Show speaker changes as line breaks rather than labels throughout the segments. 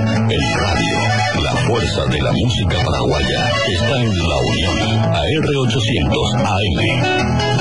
El radio, la fuerza de la música paraguaya, está en La Unión, AR800 AM.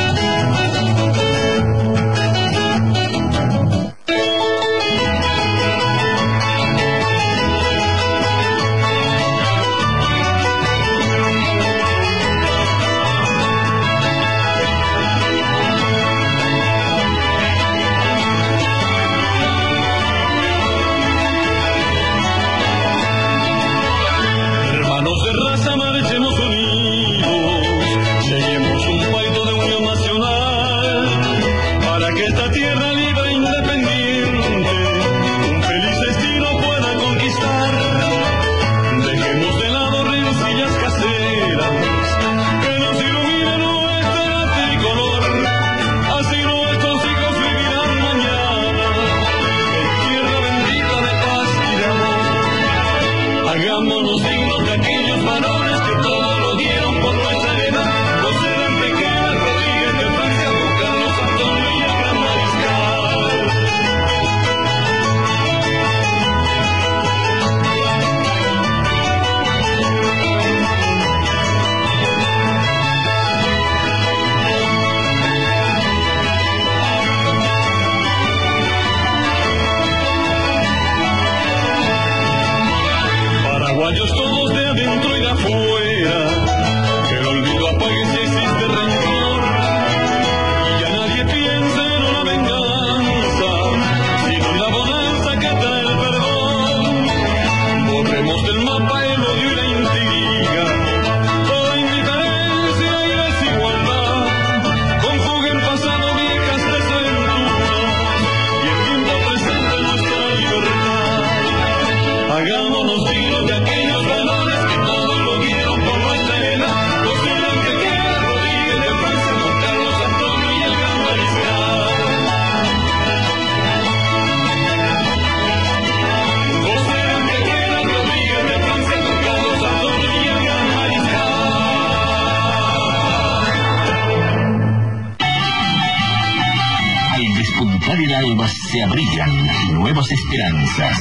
Se abrían nuevas esperanzas.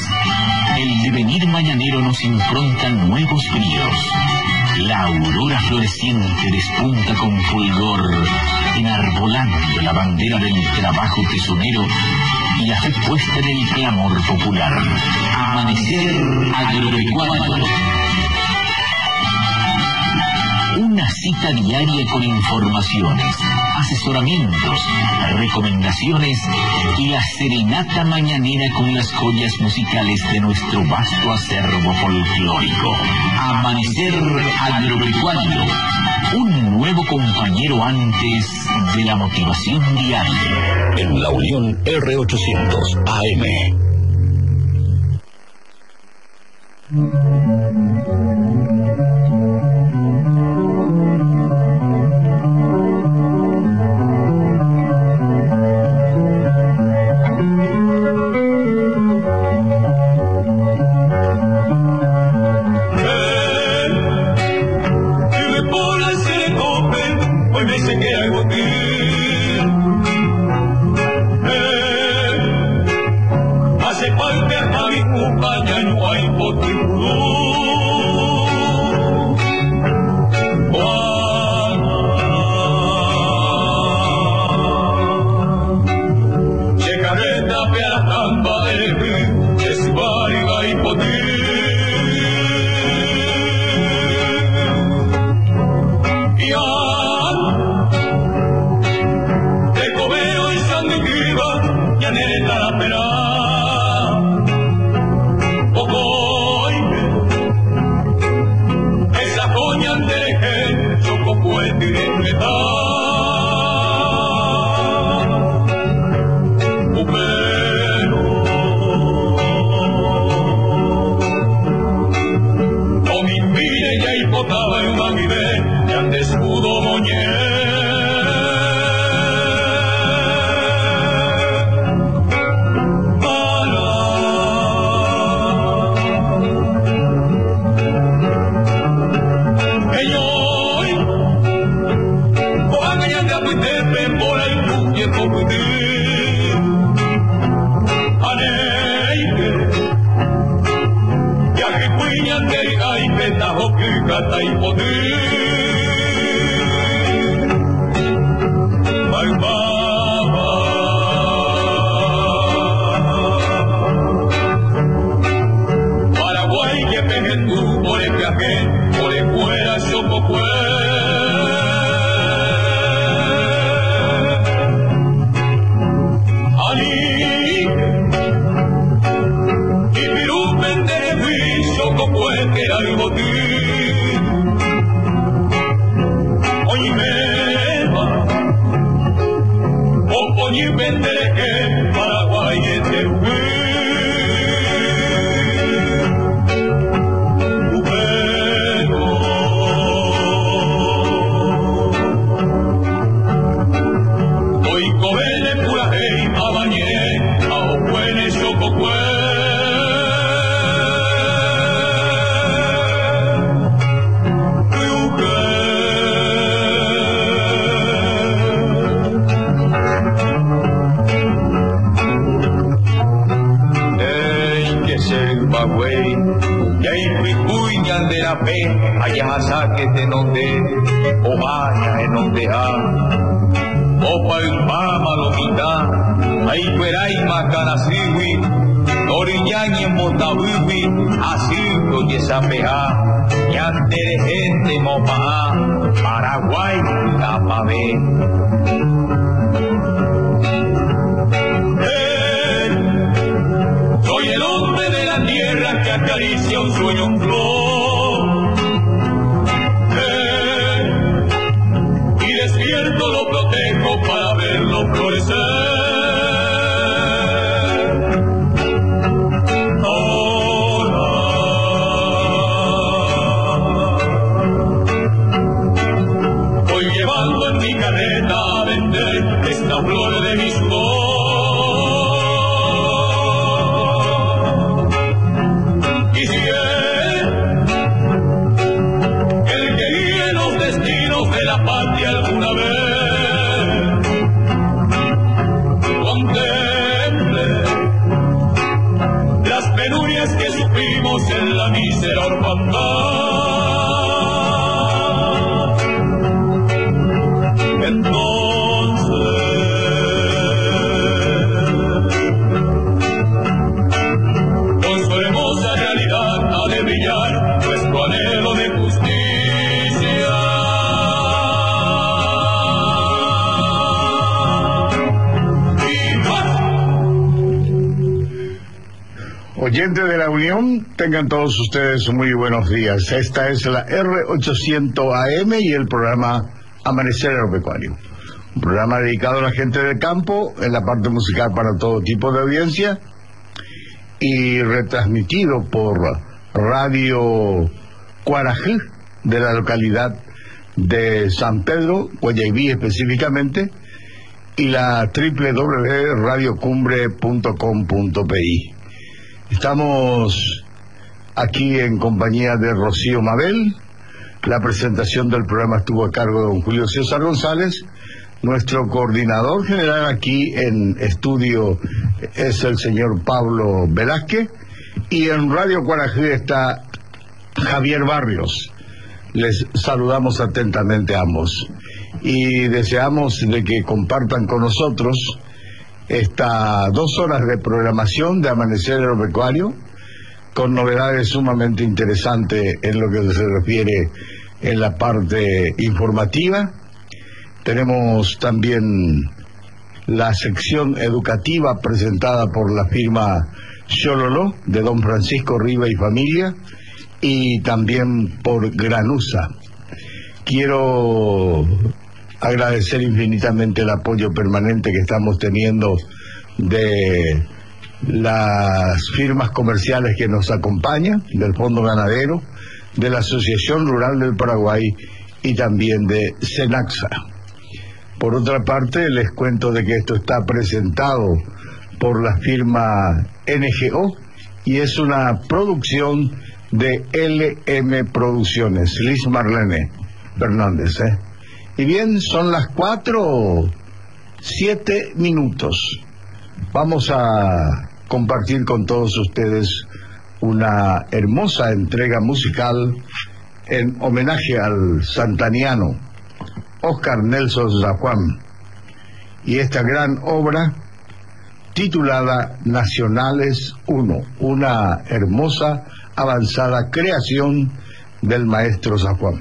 El devenir mañanero nos impronta nuevos bríos. La aurora floreciente despunta con fulgor, enarbolando la bandera del trabajo tesonero y la fe puesta en el clamor popular. Amanecer agropecuario. Una cita diaria con informaciones, asesoramientos, recomendaciones y la serenata mañanera con las joyas musicales de nuestro vasto acervo folclórico. Amanecer agropecuario, un nuevo compañero antes de la motivación diaria.
En La Unión R800 AM.
Paraguay que pejen por el viaje, por el fuera sopo allá saque de donde o vaya en donde opa el mama lo quita ahí fuerai macanasiwi oriñañe motawiwi así lo yesapeja y ante de gente mopa Paraguay tapabé soy el hombre de la tierra que acaricia un sueño en flor despierto lo protejo para verlo florecer. Ahora voy llevando en mi carreta a vender esta flor de mi sudor. Y si el que guíe los destinos de la patria alguna vez contemple las penurias que sufrimos en la mísera orfandad. Entonces con su hermosa realidad ha de brillar nuestro anhelo de justicia.
Oyentes de la Unión, tengan todos ustedes muy buenos días. Esta es la R800 AM y el programa Amanecer Agropecuario. Un programa dedicado a la gente del campo, en la parte musical para todo tipo de audiencia, y retransmitido por Radio Cuarají, de la localidad de San Pedro, Guayaquil específicamente, y la www.radiocumbre.com.pi. Estamos aquí en compañía de Rocío Mabel. La presentación del programa estuvo a cargo de don Julio César González. Nuestro coordinador general aquí en estudio es el señor Pablo Velázquez. Y en Radio Cuarají está Javier Barrios. Les saludamos atentamente a ambos. Y deseamos de que compartan con nosotros estas 2 horas de programación de Amanecer Agropecuario, con novedades sumamente interesantes en lo que se refiere en la parte informativa. Tenemos también la sección educativa presentada por la firma Xololó, de don Francisco Riva y familia, y también por Granusa. Quiero agradecer infinitamente el apoyo permanente que estamos teniendo de las firmas comerciales que nos acompañan, del Fondo Ganadero, de la Asociación Rural del Paraguay y también de Senaxa. Por otra parte, les cuento de que esto está presentado por la firma NGO y es una producción de LM Producciones, Liz Marlene Fernández, Y bien, son las 4:07. Vamos a compartir con todos ustedes una hermosa entrega musical en homenaje al santaniano Oscar Nelson San Juan, y esta gran obra titulada Nacionales 1, una hermosa, avanzada creación del maestro San Juan.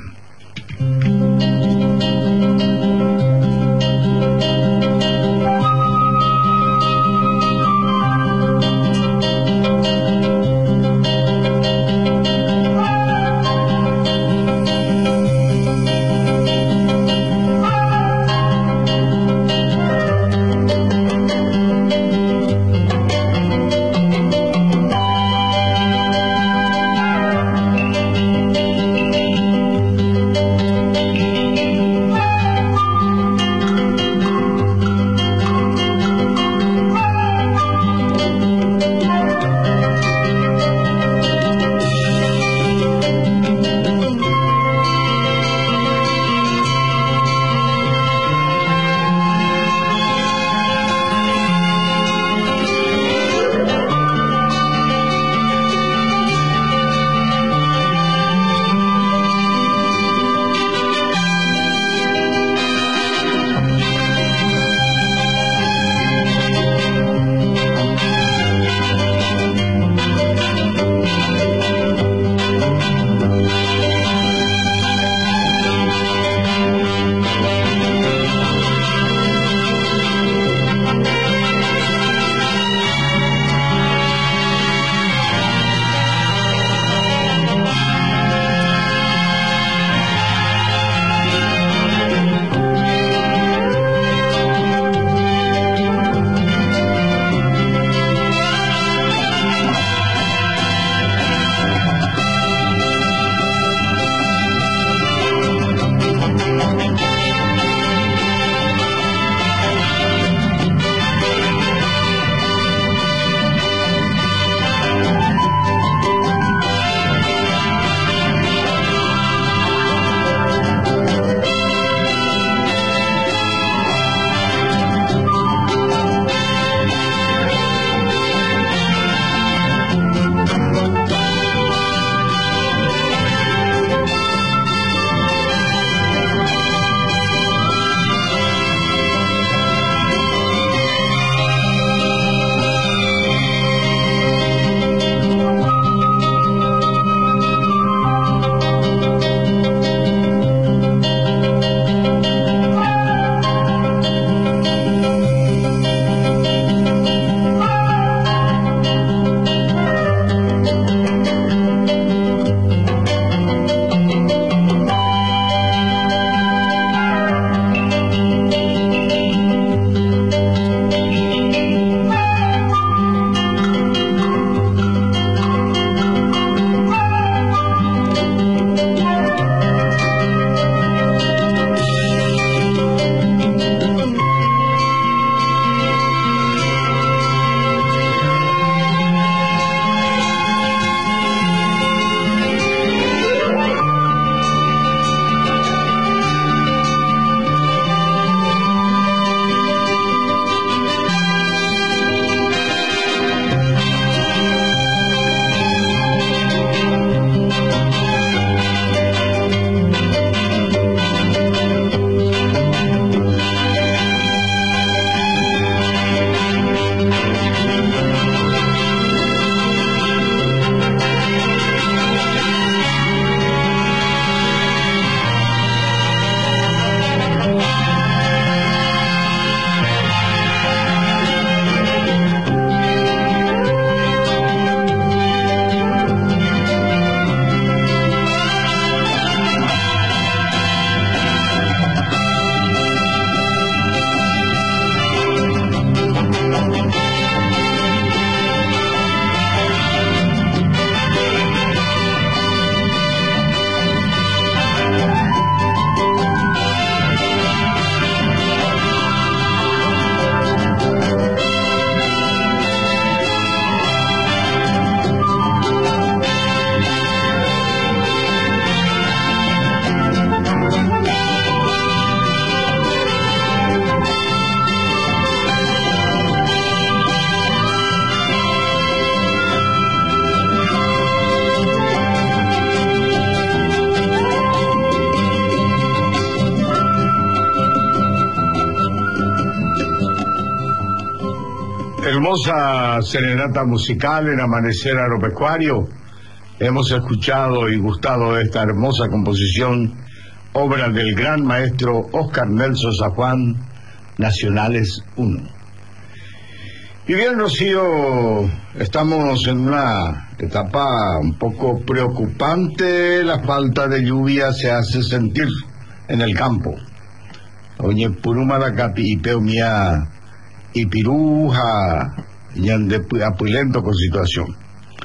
Hermosa serenata musical en Amanecer Agropecuario. Hemos escuchado y gustado de esta hermosa composición, obra del gran maestro Oscar Nelson San Juan, Nacionales 1. Y bien, Rocío, estamos en una etapa un poco preocupante. La falta de lluvia se hace sentir en el campo. Oye, puruma la capi y peumia y piruja y ande apulento con situación.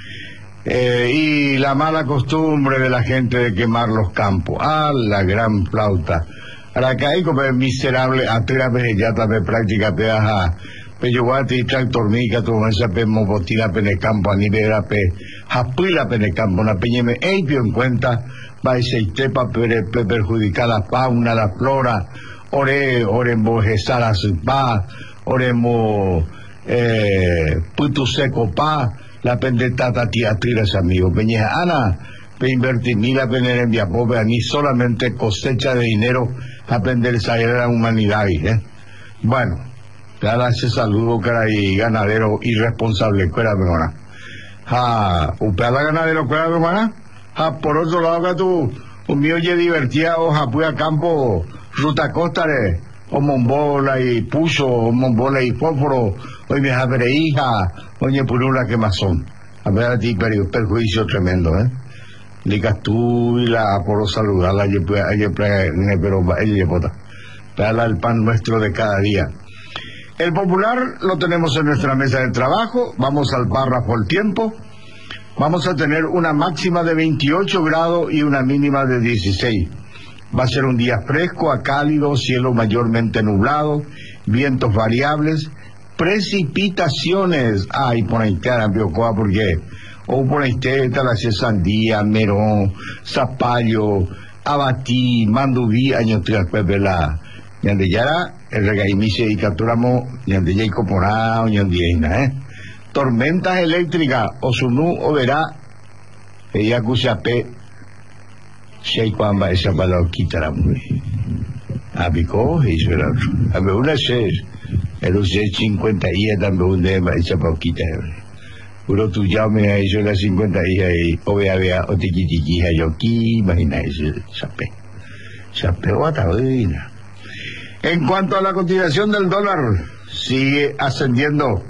Y la mala costumbre de la gente de quemar los campos. La gran flauta. Ahora que hay como miserable, atréame ya también práctica te deja peyoguate y tractor mica, tu esa pe mobotina pene campo, anibera pe japila pene campo, una peñeme eipio en cuenta, va y se tepa perjudicar la fauna, la flora, oremo gesara su pa, oremo putu seco pa, la pendetata tía tiras amigo, peñeja ana, pe invertir mila pener en viapope, ni solamente cosecha de dinero, aprender a salir a la humanidad, Bueno, cada ese saludo que hay ganadero irresponsable, cuera mejora. Upeada ganadero, cuera mejora. Por otro lado que tú, un mío ye divertía o japuya campo, ruta costare, o mombola y puso, o mombola y fósforo, hoy me jabre hija, oye purula que más son. A ver a ti perjuicio tremendo, Licas tú y la por saludarla, pero ella bota. Dale el pan nuestro de cada día. El popular lo tenemos en nuestra mesa de trabajo. Vamos al párrafo El Tiempo. Vamos a tener una máxima de 28 grados y una mínima de 16. Va a ser un día fresco a cálido, cielo mayormente nublado, vientos variables, precipitaciones. Por ahí te harán biocoa porque o por ahí te está la sandía, merón, zapallo, abatí, mandubí, año trialpepe la ñande yara, el regaimice y capturamos ñande ya y coporá o ñande ina, tormentas eléctricas, o sunú o verá, ella cuchape, shei cuamba esa palabra quitará muy. Abico, eso era otro. A ver, una se, el 50 días también un día esa pauquita, Puro tu llame a eso las 50 días y o vea, o tiquitiquija yo aquí, imagina eso, sape o ataudina. En cuanto a la cotización del dólar, sigue ascendiendo.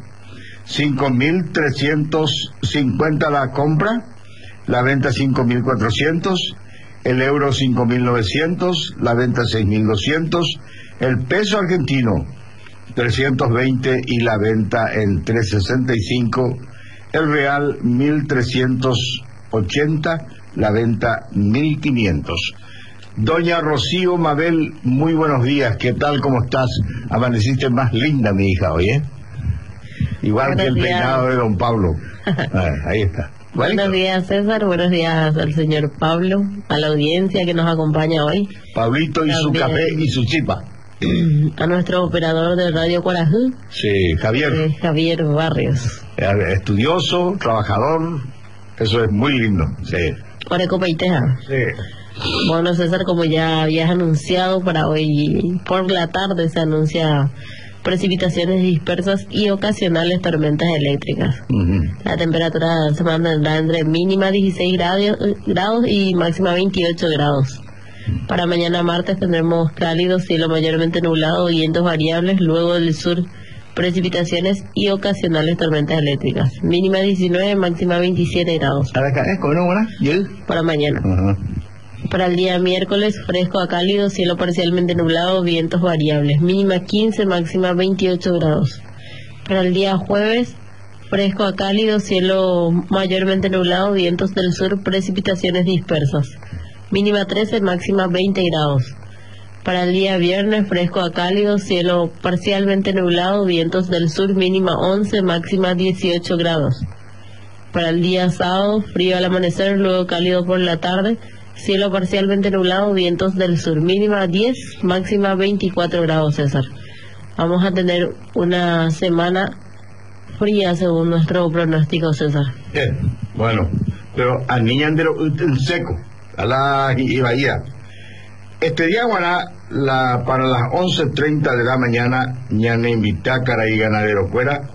5.350 la compra, la venta 5.400, el euro 5.900, la venta 6.200, el peso argentino 320 y la venta en 365, el real 1.380, la venta 1.500. Doña Rocío Mabel, muy buenos días, ¿qué tal, cómo estás? Amaneciste más linda, mi hija, oye. Igual buenos que el días. Peinado de don Pablo. Ahí está.
Buenos días, César, buenos días al señor Pablo, a la audiencia que nos acompaña hoy.
Pablito y también su café y su chipa.
A nuestro operador de Radio Corajú.
Sí, Javier.
Javier Barrios.
Estudioso, trabajador, eso es muy lindo, sí.
Orecopa y Teja.
Sí.
Bueno, César, como ya habías anunciado, para hoy por la tarde se anuncia precipitaciones dispersas y ocasionales tormentas eléctricas. La temperatura se mantendrá entre mínima 16 grados y máxima 28 grados. Para mañana martes tendremos cálido, cielo mayormente nublado, vientos variables, luego del sur precipitaciones y ocasionales tormentas eléctricas. Mínima 19, máxima 27 grados. Para mañana. Para el día miércoles, fresco a cálido, cielo parcialmente nublado, vientos variables. Mínima 15, máxima 28 grados. Para el día jueves, fresco a cálido, cielo mayormente nublado, vientos del sur, precipitaciones dispersas. Mínima 13, máxima 20 grados. Para el día viernes, fresco a cálido, cielo parcialmente nublado, vientos del sur, mínima 11, máxima 18 grados. Para el día sábado, frío al amanecer, luego cálido por la tarde, cielo parcialmente nublado, vientos del sur, mínima 10, máxima 24 grados, César. Vamos a tener una semana fría según nuestro pronóstico, César.
Bueno, pero a niña en seco, a la Bahía. Este día, para las 11:30 de la mañana, ñane invita a y ganadero fuera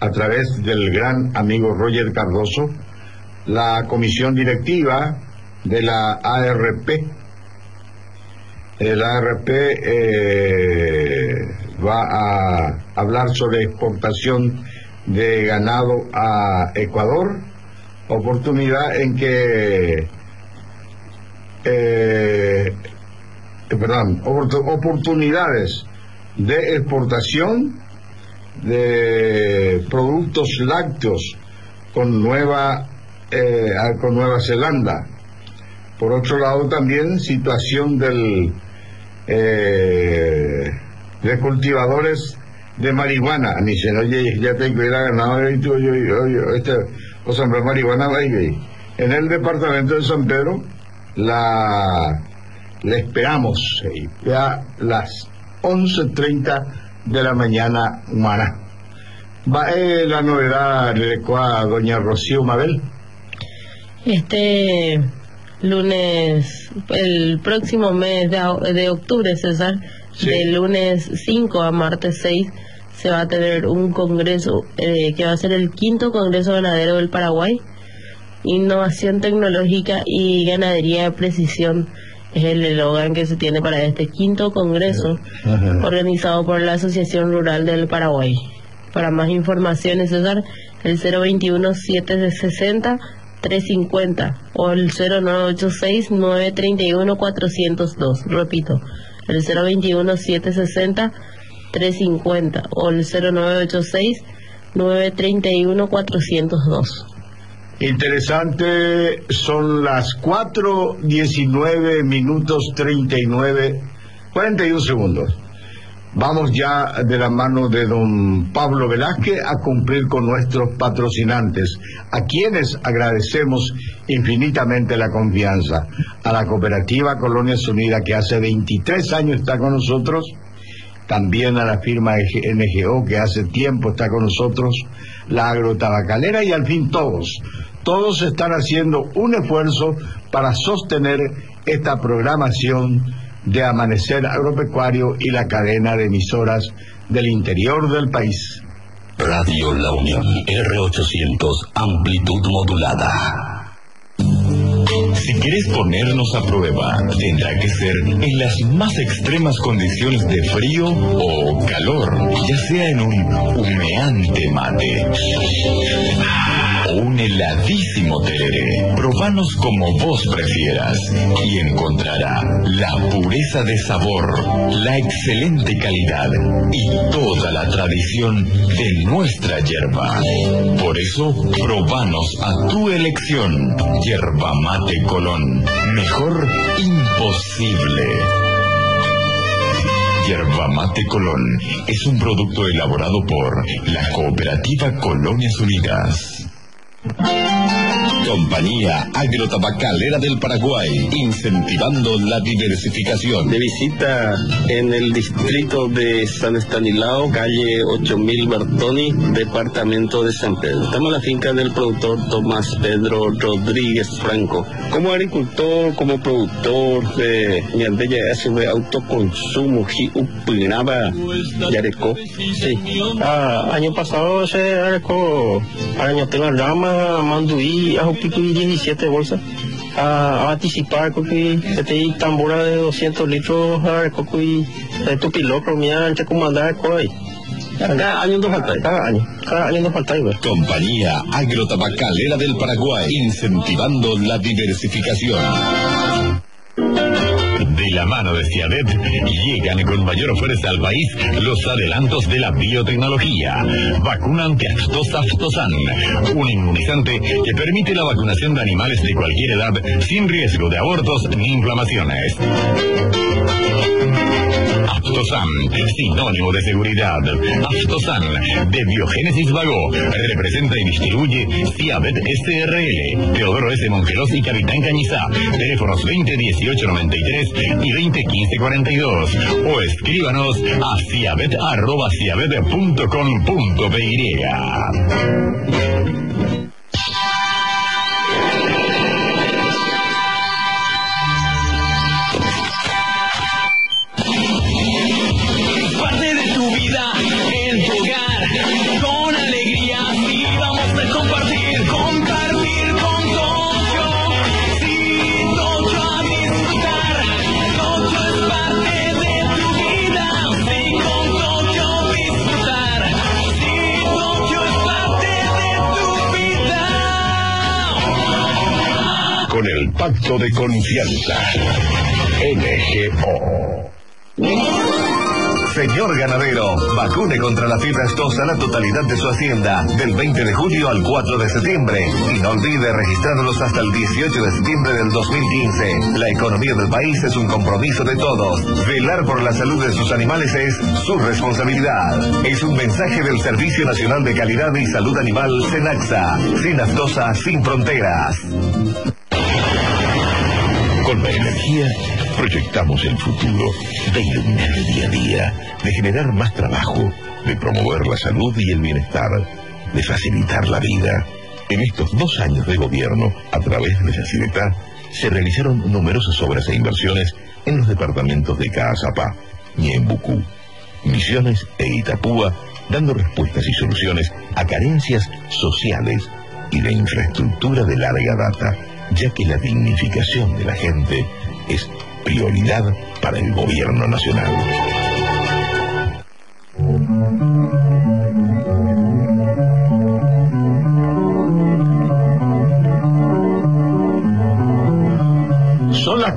a través del gran amigo Roger Cardoso, la comisión directiva de la ARP. El ARP va a hablar sobre exportación de ganado a Ecuador, oportunidad en que oportunidades de exportación de productos lácteos con Nueva Zelanda. Por otro lado, también situación de cultivadores de marihuana. Ni se oye, ya te hubiera ganado o sembrar marihuana. En el departamento de San Pedro le esperamos ya las 11:30 de la mañana humana. Va la novedad de doña Rocío Mabel.
Este lunes, el próximo mes de octubre, César, sí, del lunes 5 a martes 6, se va a tener un congreso que va a ser el 5º Congreso Ganadero del Paraguay. Innovación tecnológica y ganadería de precisión es el eslogan que se tiene para este 5º Congreso, organizado por la Asociación Rural del Paraguay. Para más informaciones, César, el 021-760-350 o el 0986-931-402. Repito, el 021-760-350 o el 0986-931-402.
Interesante, son las 4:19 minutos 41 segundos. Vamos ya de la mano de don Pablo Velázquez a cumplir con nuestros patrocinantes, a quienes agradecemos infinitamente la confianza. A la cooperativa Colonias Unidas, que hace 23 años está con nosotros, también a la firma NGO, que hace tiempo está con nosotros, la agrotabacalera, y al fin todos están haciendo un esfuerzo para sostener esta programación de Amanecer Agropecuario y la cadena de emisoras del interior del país.
Radio La Unión, R800, amplitud modulada.
Si quieres ponernos a prueba, tendrá que ser en las más extremas condiciones de frío o calor, ya sea en un humeante mate o un heladísimo tereré. Probanos como vos prefieras y encontrará la pureza de sabor, la excelente calidad y toda la tradición de nuestra yerba. Por eso, probanos a tu elección. Yerba Mate Colón. Mejor imposible. Yerba Mate Colón es un producto elaborado por la Cooperativa Colonias Unidas.
Compañía Agrotabacalera del Paraguay, incentivando la diversificación.
De visita en el distrito de San Estanislao, calle 8000 Bertoni, departamento de San Pedro. Estamos en la finca del productor Tomás Pedro Rodríguez Franco. Como agricultor, como productor de autoconsumo, Yareco. Sí. Año pasado se arecó año tengo rama, manduí, pico y 17 bolsas a anticipar que este tambora de 200 litros a cocuy tu piloto mía entre comandar coi cada año nos falta, cada año nos falta.
Compañía Agrotabacalera del Paraguay, incentivando la diversificación. De la mano de Ciavet llegan con mayor fuerza al país los adelantos de la biotecnología. Vacuna antiaftosa Aftosan, un inmunizante que permite la vacunación de animales de cualquier edad sin riesgo de abortos ni inflamaciones. Aftosan, sinónimo de seguridad. Aftosan, de Biogénesis Vago, representa y distribuye Ciavet SRL, Teodoro S. Mongelos y Capitán Cañizá. Teléfonos 2018-93 y 2015-42. O escríbanos a ciavet@ciavet.com.py.
Parte de tu vida en tu hogar, con alegría
pacto de confianza. NGO. Señor ganadero, vacune contra la fiebre aftosa la totalidad de su hacienda, del 20 de julio al 4 de septiembre. Y no olvide registrarlos hasta el 18 de septiembre del 2015. La economía del país es un compromiso de todos. Velar por la salud de sus animales es su responsabilidad. Es un mensaje del Servicio Nacional de Calidad y Salud Animal, SENACSA. Sin aftosa, sin fronteras. Con la energía proyectamos el futuro de iluminar el día a día, de generar más trabajo, de promover la salud y el bienestar, de facilitar la vida. En estos 2 años de gobierno, a través de la CIDETA, se realizaron numerosas obras e inversiones en los departamentos de Caazapá, Ñembucú, Misiones e Itapúa, dando respuestas y soluciones a carencias sociales y de infraestructura de larga data, ya que la dignificación de la gente es prioridad para el gobierno nacional.
Son las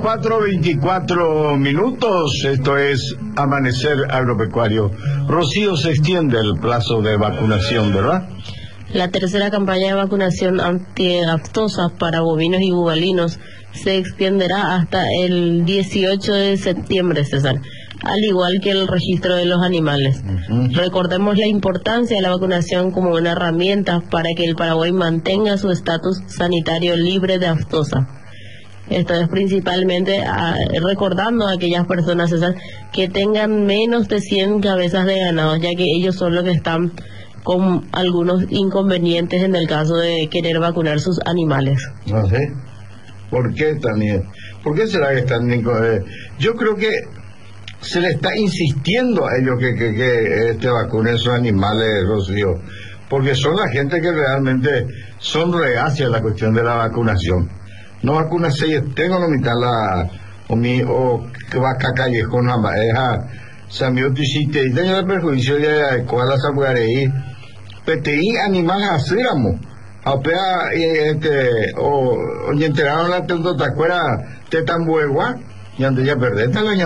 4:24. Esto es Amanecer Agropecuario. Rocío, se extiende el plazo de vacunación, ¿verdad?
La tercera campaña de vacunación anti-aftosa para bovinos y bubalinos se extenderá hasta el 18 de septiembre, César, al igual que el registro de los animales. Recordemos la importancia de la vacunación como una herramienta para que el Paraguay mantenga su estatus sanitario libre de aftosa. Esto es principalmente recordando a aquellas personas, César, que tengan menos de 100 cabezas de ganado, ya que ellos son los que están con algunos inconvenientes en el caso de querer vacunar sus animales.
No sé. ¿Por qué también? ¿Por qué será que están? Yo creo que se le está insistiendo a ellos que vacunen sus animales, Rocío, porque son la gente que realmente son reacias a la cuestión de la vacunación. No vacunarse, tengo no mitad o que va a callejón a Samio Tisite, y tengo el perjuicio de cuál a Sabuareí, peteí animales a Síramo. Apea o enteraron la tendotacuera te tambuegua ñande ya perdeta la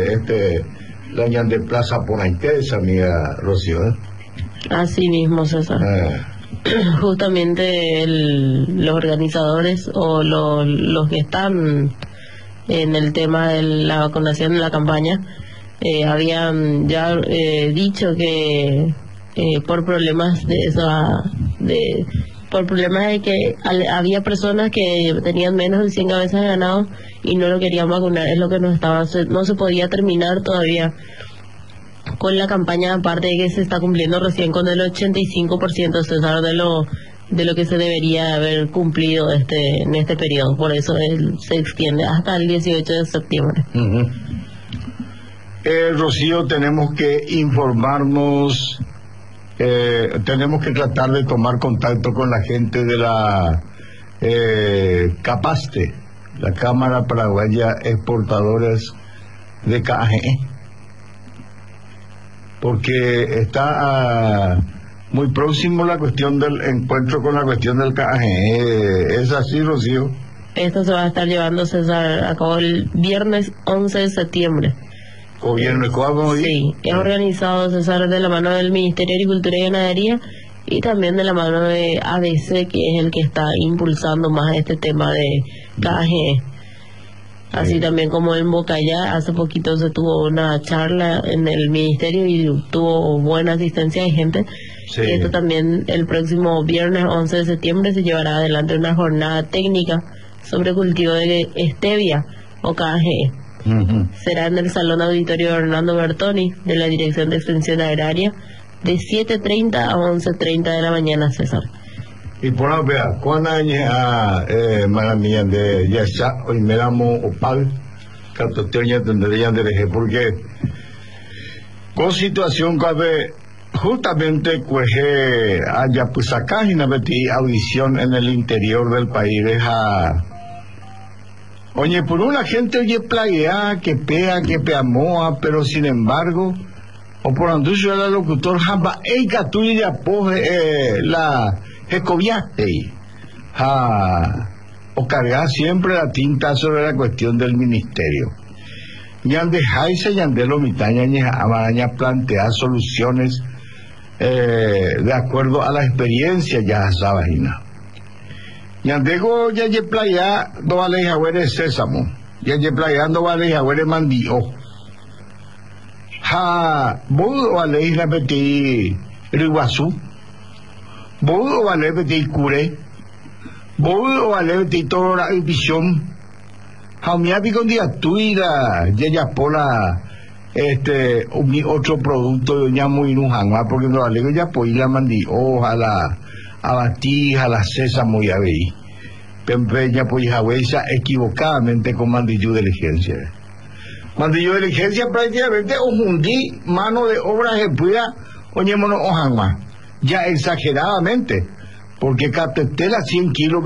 ñande plaza por la interesa, amiga Rocío.
Así mismo, César. Justamente los organizadores o los que están en el tema de la vacunación en la campaña habían ya dicho que por problemas por problemas de que había personas que tenían menos de 100 cabezas de ganado y no lo querían vacunar, es lo que no se podía terminar todavía con la campaña, aparte de que se está cumpliendo recién con el 85%, César, de lo que se debería haber cumplido en este periodo. Por eso se extiende hasta el 18 de septiembre.
Rocío, tenemos que informarnos, tenemos que tratar de tomar contacto con la gente de la CAPASTE, la Cámara Paraguaya Exportadores de CAGE, porque está muy próximo la cuestión del encuentro con la cuestión del CAGE. ¿Es así, Rocío?
Esto se va a estar llevando, César, a cabo el viernes 11 de septiembre.
¿Gobierno cómo?
Sí, es organizado, César, de la mano del Ministerio de Agricultura y Ganadería y también de la mano de ABC, que es el que está impulsando más este tema de CAGE. Así también como en Bocayá, hace poquito se tuvo una charla en el ministerio y tuvo buena asistencia de gente. Sí. Y esto también el próximo viernes 11 de septiembre se llevará adelante una jornada técnica sobre cultivo de stevia o KG. Será en el Salón Auditorio Hernando Bertoni de la Dirección de Extensión Agraria de 7:30 a 11:30 de la mañana, César.
Y por la vea, ¿cuándo maravilla de Yasha hoy me damos opal? Catoteña tendrían de eje, porque con situación que justamente cueje haya pues acá y metí audición en el interior del país deja. Oye, por una gente oye plaguea, que pea, que peamoa, pero sin embargo, o por anducio el locutor jamba, eica tuya poje la escobiaste o cargar siempre la tinta sobre la cuestión del ministerio. Ñande Jaisa, Ñande Lomitaña, Amaraña plantea soluciones de acuerdo a la experiencia ya esa vagina. Ñandego ya ye playa do vale jagüere sésamo, ya ye playa do vale jagüere mandio. Ha, bodo vale la peti riguazú, bodo vale peti cure, bodo vale peti tora y visión. Ha miapi con día tuida, ya pola otro producto de ñamo y un hangua, porque no vale ya pues la mandio, a la abatija, la sésamo y aveí. Pempeña pues jahuesa equivocadamente con mandillo de diligencia. Mandillo de diligencia prácticamente ojundí mano de obra ejecutada, oñémonos ojanma. Ya exageradamente, porque catetela 100 kilos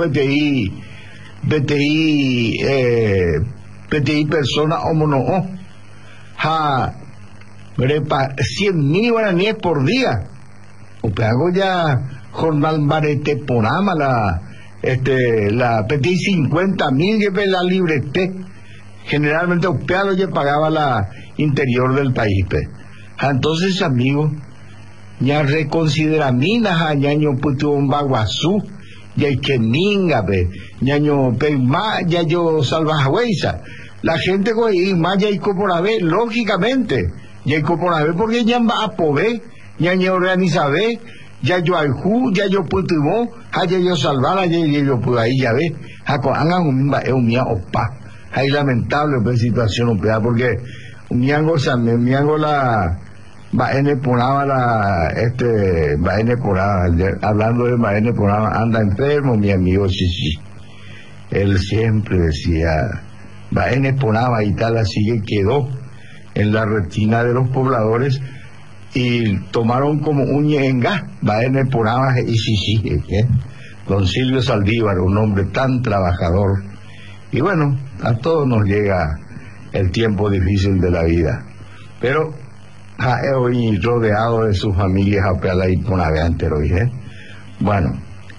BTI persona o mono. Ja, 100.000 guaraníes por día. O hago ya jornal barete ponama la pedí 50.000 lleve la librete. Generalmente usted lo que pagaba la interior del país. Entonces, amigos, ya reconsidera minas a ñaño puto un baguazú, ya hay que minga, ñaño peima, ya yo salvajueza. La gente coí más ya hay por haber, lógicamente, ya hay por haber porque ya va a poder, ya organiza ve. Ya yo aljú, ya yo puedo ya yo salvar, ya yo puedo ahí, ya ves, hagan un mía opa, hay lamentable pues, situación opea, porque un miango la Baene Ponaba Baene Ponaba, hablando de Baene Ponaba, anda enfermo mi amigo sí, él siempre decía, Baene Ponaba y tal, así que quedó en la retina de los pobladores, y tomaron como un ñenga, Baene Ponaba y sí, don Silvio Saldívar, un hombre tan trabajador. Y bueno, a todos nos llega el tiempo difícil de la vida. Pero he hoy rodeado de sus familias a Peala y Ponave entero, Bueno,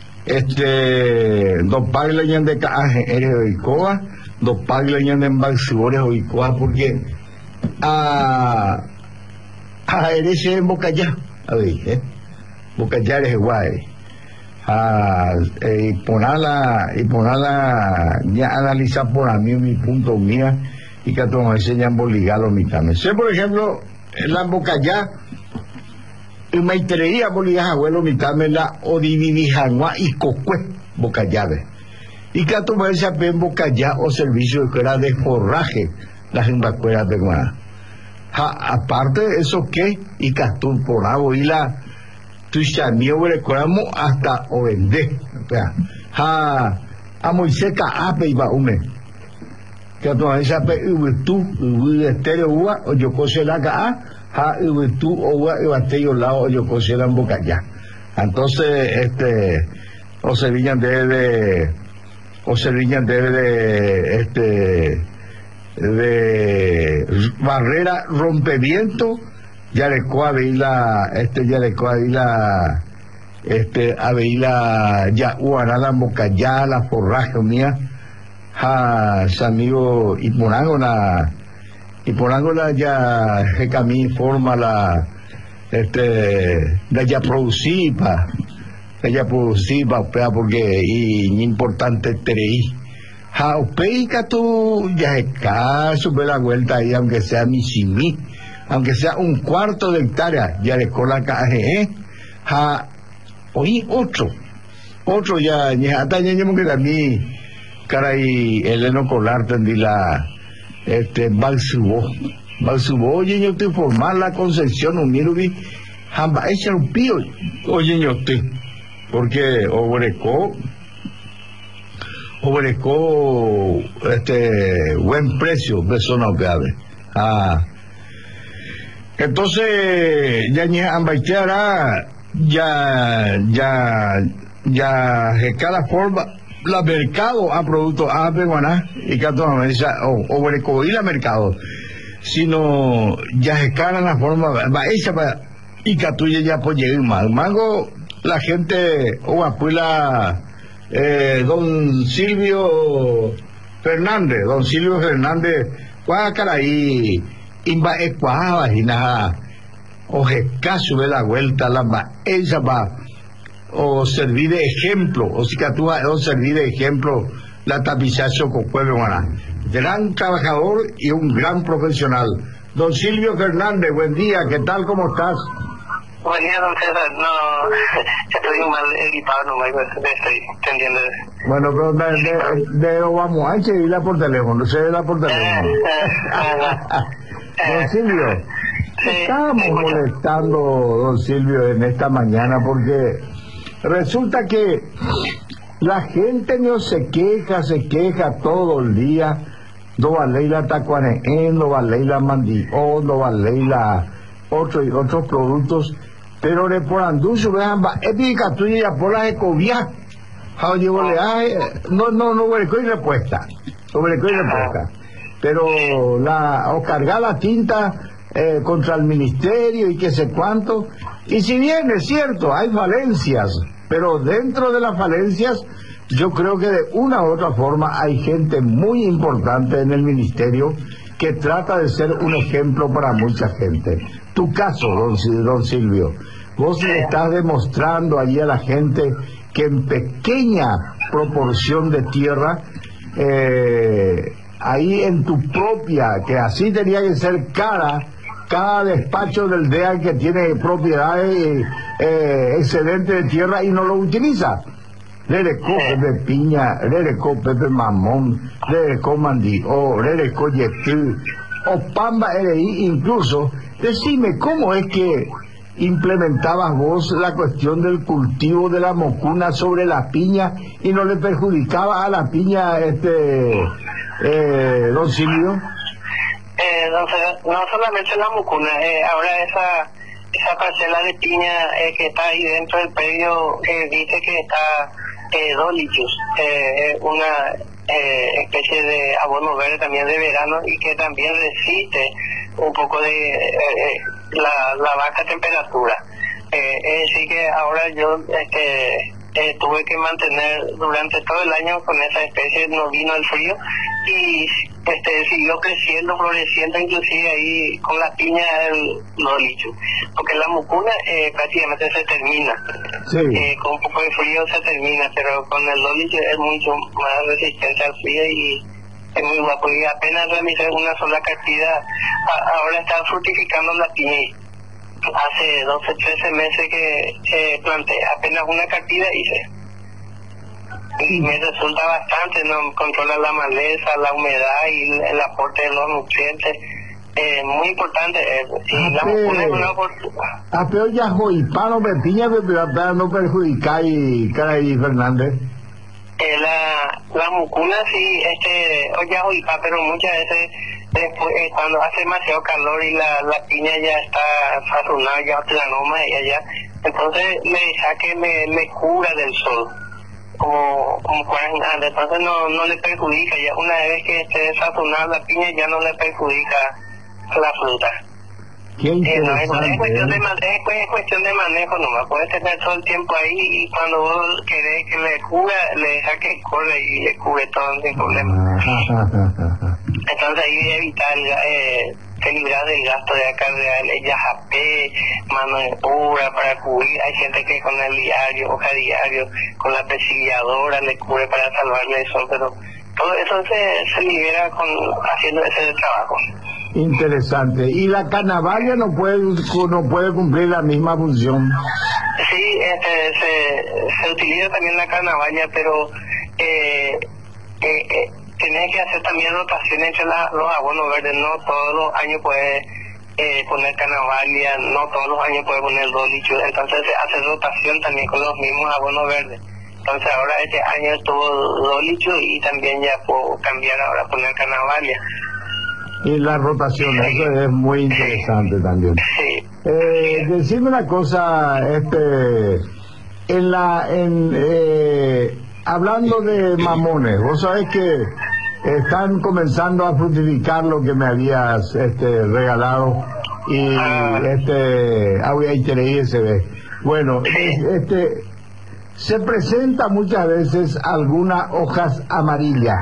dos pagleñan de Caaje, eres Oicoa, dos pagleñan de Embalsibores Oicoa, porque eres en Bocayá, a ver, Bocayá eres guay. Y ponerla ya analizar por a mí mi punto mía y que a todos me enseñan boligar mi came. Sé por ejemplo, en la Bocayá, en maitrería boligar abuelo mi came la Odivivijangua y Cocue, Bocayá. Y que a todos me en Bocayá o servicio que era de forraje, las embacueras de Guaná. Aparte de eso, ¿qué? Y Castur por agua y la tuichamio recoramos hasta ovende. A Moisés Caape iba ume. Que a toda esa pe tú, estéreo ua, o yo cose la Caa, tú o ua, y bastello lado, o yo cose la en Bocayá. Entonces, o Sevilla debe de barrera rompeviento ya le coavila ya uarala Bocayá la forraje mía amigo y ponángola ya que camí forma la ya producir porque y importante tereí Peica tú ya sube la vuelta ahí, aunque sea michimí, aunque sea un cuarto de hectárea, ya le cola caje, oí otro ya, hasta ya que también, caray, Eleno Colar tendí la, Balsubó, oye, yo te formar la Concepción, un mirubi, jamba, echa un pío, oye, yo te, porque Obrecó, buen precio, persona opeable. Entonces, ya ambaiteará, ya, de cada forma, la mercado a productos a peruana, y que o ir a mercado, sino ya se cara la forma, va esa para, y que tú ya pues llegue más. Mango, la gente, o apuela, Don Silvio Fernández, Cuacaraí, Imba Ecuava, y nada, Ojeca sube la vuelta, ella va, o servir de ejemplo, o si que tú o servir de ejemplo, la tapización con Pueblo Guaná. Gran trabajador y un gran profesional. Don Silvio Fernández, buen día, ¿qué tal? ¿Cómo estás?
Buen día, don César. No, estoy mal equipado, no me estoy entendiendo.
Bueno, pero vamos a seguirla por teléfono, Don Silvio, estábamos molestando, don Silvio, en esta mañana porque resulta que la gente no se queja todo el día. No va Leila tacuaneen, no va Leila mandió, no va Leila otros productos, pero de por anduzo vean va épica tuya por la ecovía. No respuesta. Pero o cargar la tinta contra el ministerio y que sé cuánto. Y si bien es cierto, hay falencias, pero dentro de las falencias yo creo que de una u otra forma hay gente muy importante en el ministerio que trata de ser un ejemplo para mucha gente. Tu caso, don Silvio, vos le estás demostrando allí a la gente que en pequeña proporción de tierra, ahí en tu propia, que así tenía que ser cada despacho del DEA que tiene propiedades excedentes de tierra y no lo utiliza. Lerecó Pepe Piña, lerecó Pepe Mamón, lerecó Mandío, lerecó Yetú, o Pamba RI incluso. Decime, ¿cómo es que implementabas vos la cuestión del cultivo de la mocuna sobre la piña y no le perjudicaba a la piña, don Silvio?
No solamente la mocuna, ahora esa parcela de piña que está ahí dentro del predio, dice que está dolichus, una especie de abono verde también de verano y que también resiste un poco de la baja temperatura. Es decir que ahora yo tuve que mantener durante todo el año con esa especie, no vino el frío y siguió creciendo, floreciendo, inclusive ahí con la piña del dolichu, porque la mucuna prácticamente se termina, con un poco de frío se termina, pero con el dolichu es mucho más resistente al frío y es muy guapo. Y apenas realicé una sola cartida, ahora está fructificando la piña. Hace 12, 13 meses que planté apenas una cartida hice. Y me resulta bastante, no controla la maleza, la humedad y el aporte de los nutrientes. Muy importante. Y la mucuna es una oportunidad.
A peor ya joipano me piña, pero no perjudicar y Caray Fernández.
La mucuna sí, ya joipa, pero muchas veces después cuando hace demasiado calor y la piña ya está sazonada, ya planoma y allá, entonces me deja que me cura del sol. Como 40 años, entonces no le perjudica, ya una vez que esté sazonada la piña ya no le perjudica la fruta.
Qué interesante,
es cuestión de manejo nomás, puedes tener todo el tiempo ahí y cuando vos querés que le cura, le deja que corre y le cubre todo sin problema. Entonces ahí evitar que librar del gasto de acarrear el yajapé, mano de obra para cubrir. Hay gente que con el diario, hoja diario, con la persiguiadora le cubre para salvarle el sol, pero todo eso se libera haciendo ese trabajo.
Interesante. ¿Y la canavalia no puede cumplir la misma función?
Sí, se utiliza también la canavalia, pero tenés que hacer también rotación entre los abonos verdes. No todos los años puede poner canavalia, no todos los años puede poner dolichus. Entonces se hace rotación también con los mismos abonos verdes. Entonces ahora este año estuvo dolichus y también ya puedo cambiar ahora a poner canavalia.
Y la rotación, eso es muy interesante también.
Sí.
Decime una cosa, hablando de mamones, vos sabés que están comenzando a fructificar lo que me habías regalado y bueno, se presenta muchas veces algunas hojas amarillas.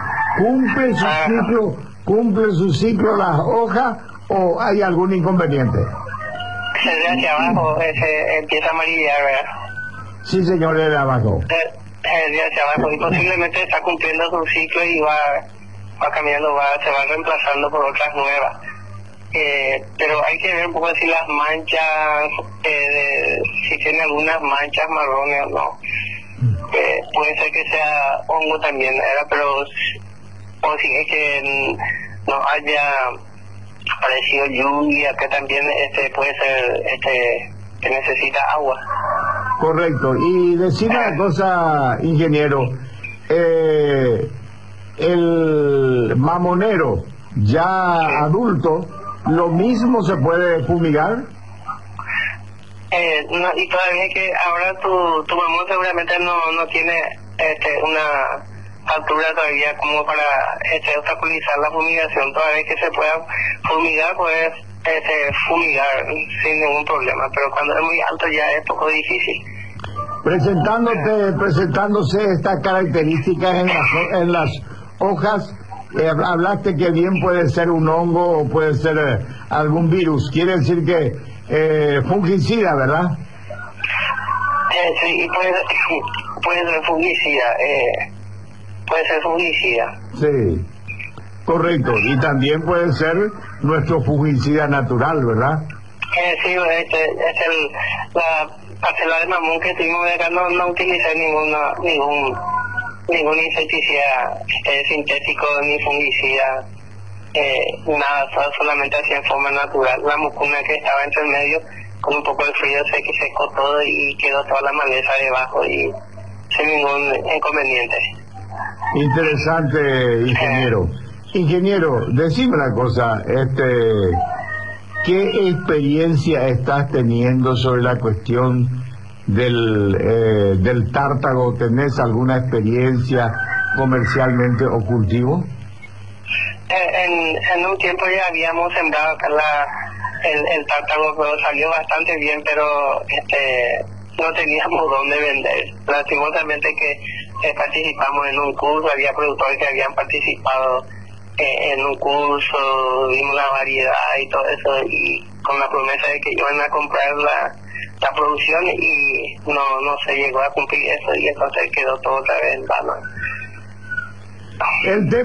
¿Cumple su ciclo las hojas o hay algún inconveniente?
Desde hacia abajo empieza a amarillar, ¿verdad?
Sí, señor, de abajo.
Desde hacia abajo, y posiblemente está cumpliendo su ciclo y va cambiando, se va reemplazando por otras nuevas. Pero hay que ver un poco si las manchas, si tiene algunas manchas marrones o no. Puede ser que sea hongo también, ¿verdad? Pero o si es que no haya aparecido lluvia, que también puede ser que necesita agua.
Correcto. Y decirme una cosa, ingeniero, el mamonero ya adulto, ¿lo mismo se puede fumigar?
No, y todavía que ahora tu mamón seguramente no tiene una altura todavía como para obstaculizar la fumigación. Todavía que se pueda fumigar, pues fumigar sin ningún problema, pero cuando es muy alto ya es poco difícil.
Presentándose estas características en las hojas, hablaste que bien puede ser un hongo o puede ser algún virus, quiere decir que fungicida, ¿verdad?
Sí, puede ser fungicida,
Sí, correcto, y también puede ser nuestro fungicida natural, ¿verdad?
Sí, la parcela de mamón que tuvimos acá no utilicé ningún insecticida sintético ni fungicida, nada, solamente hacía en forma natural. La mucuna que estaba entre el medio, con un poco de frío se secó todo y quedó toda la maleza debajo y sin ningún inconveniente.
Interesante, ingeniero. Ingeniero, decime una cosa, ¿qué experiencia estás teniendo sobre la cuestión del tártago? ¿Tenés alguna experiencia comercialmente o cultivo?
En un tiempo ya habíamos sembrado acá el tártago, pero salió bastante bien, pero no teníamos dónde vender. Lastimosamente que participamos en un curso, había productores que habían participado en un curso, vimos la variedad y todo eso, y con la promesa de que iban a comprar la producción, y no se llegó a cumplir eso, y entonces quedó todo otra vez en vano.
El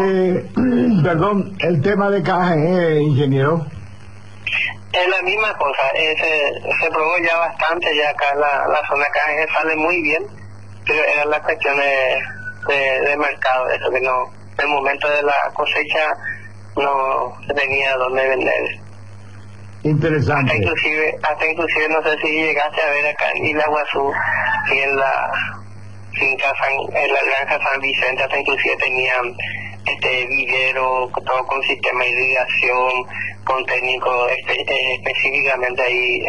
tema de KGE, ingeniero.
Es la misma cosa, se probó ya bastante, ya acá la zona KGE sale muy bien, pero era la cuestión de mercado, eso que no, en el momento de la cosecha no se tenía dónde vender.
Interesante.
Hasta inclusive no sé si llegaste a ver acá en Isla Guazú, y en la finca en la granja San Vicente, hasta inclusive tenían vivero, todo con sistema de irrigación, con técnico específicamente ahí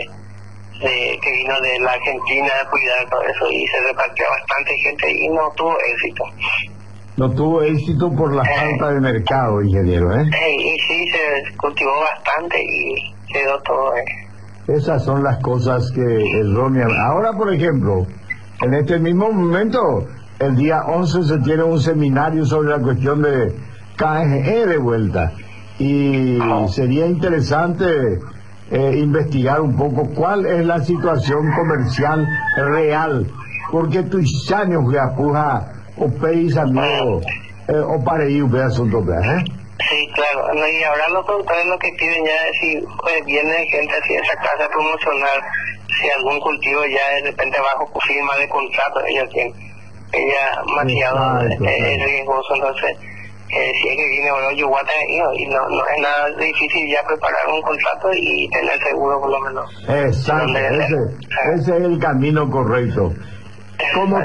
que vino de la Argentina a cuidar todo eso, y se repartió bastante gente y no tuvo éxito.
No tuvo éxito por la falta de mercado, ingeniero, ¿eh?
Y sí, se cultivó bastante y quedó todo.
Esas son las cosas que erróneamente. Ahora, por ejemplo, en este mismo momento, el día 11 se tiene un seminario sobre la cuestión de KGE de vuelta. Y sería interesante investigar un poco cuál es la situación comercial real. Porque tus años que apuja o país amigo o para ir un asunto, ¿eh?
Sí, claro. Y ahora los productores lo que piden ya es si viene gente así a esa casa a promocionar si algún cultivo ya de repente bajo firma de contrato, ellos tienen maquillado es riesgoso, entonces si es que viene Yuguata y no es nada difícil ya preparar un contrato y tener seguro por lo menos.
Exacto, ese es el camino correcto. Como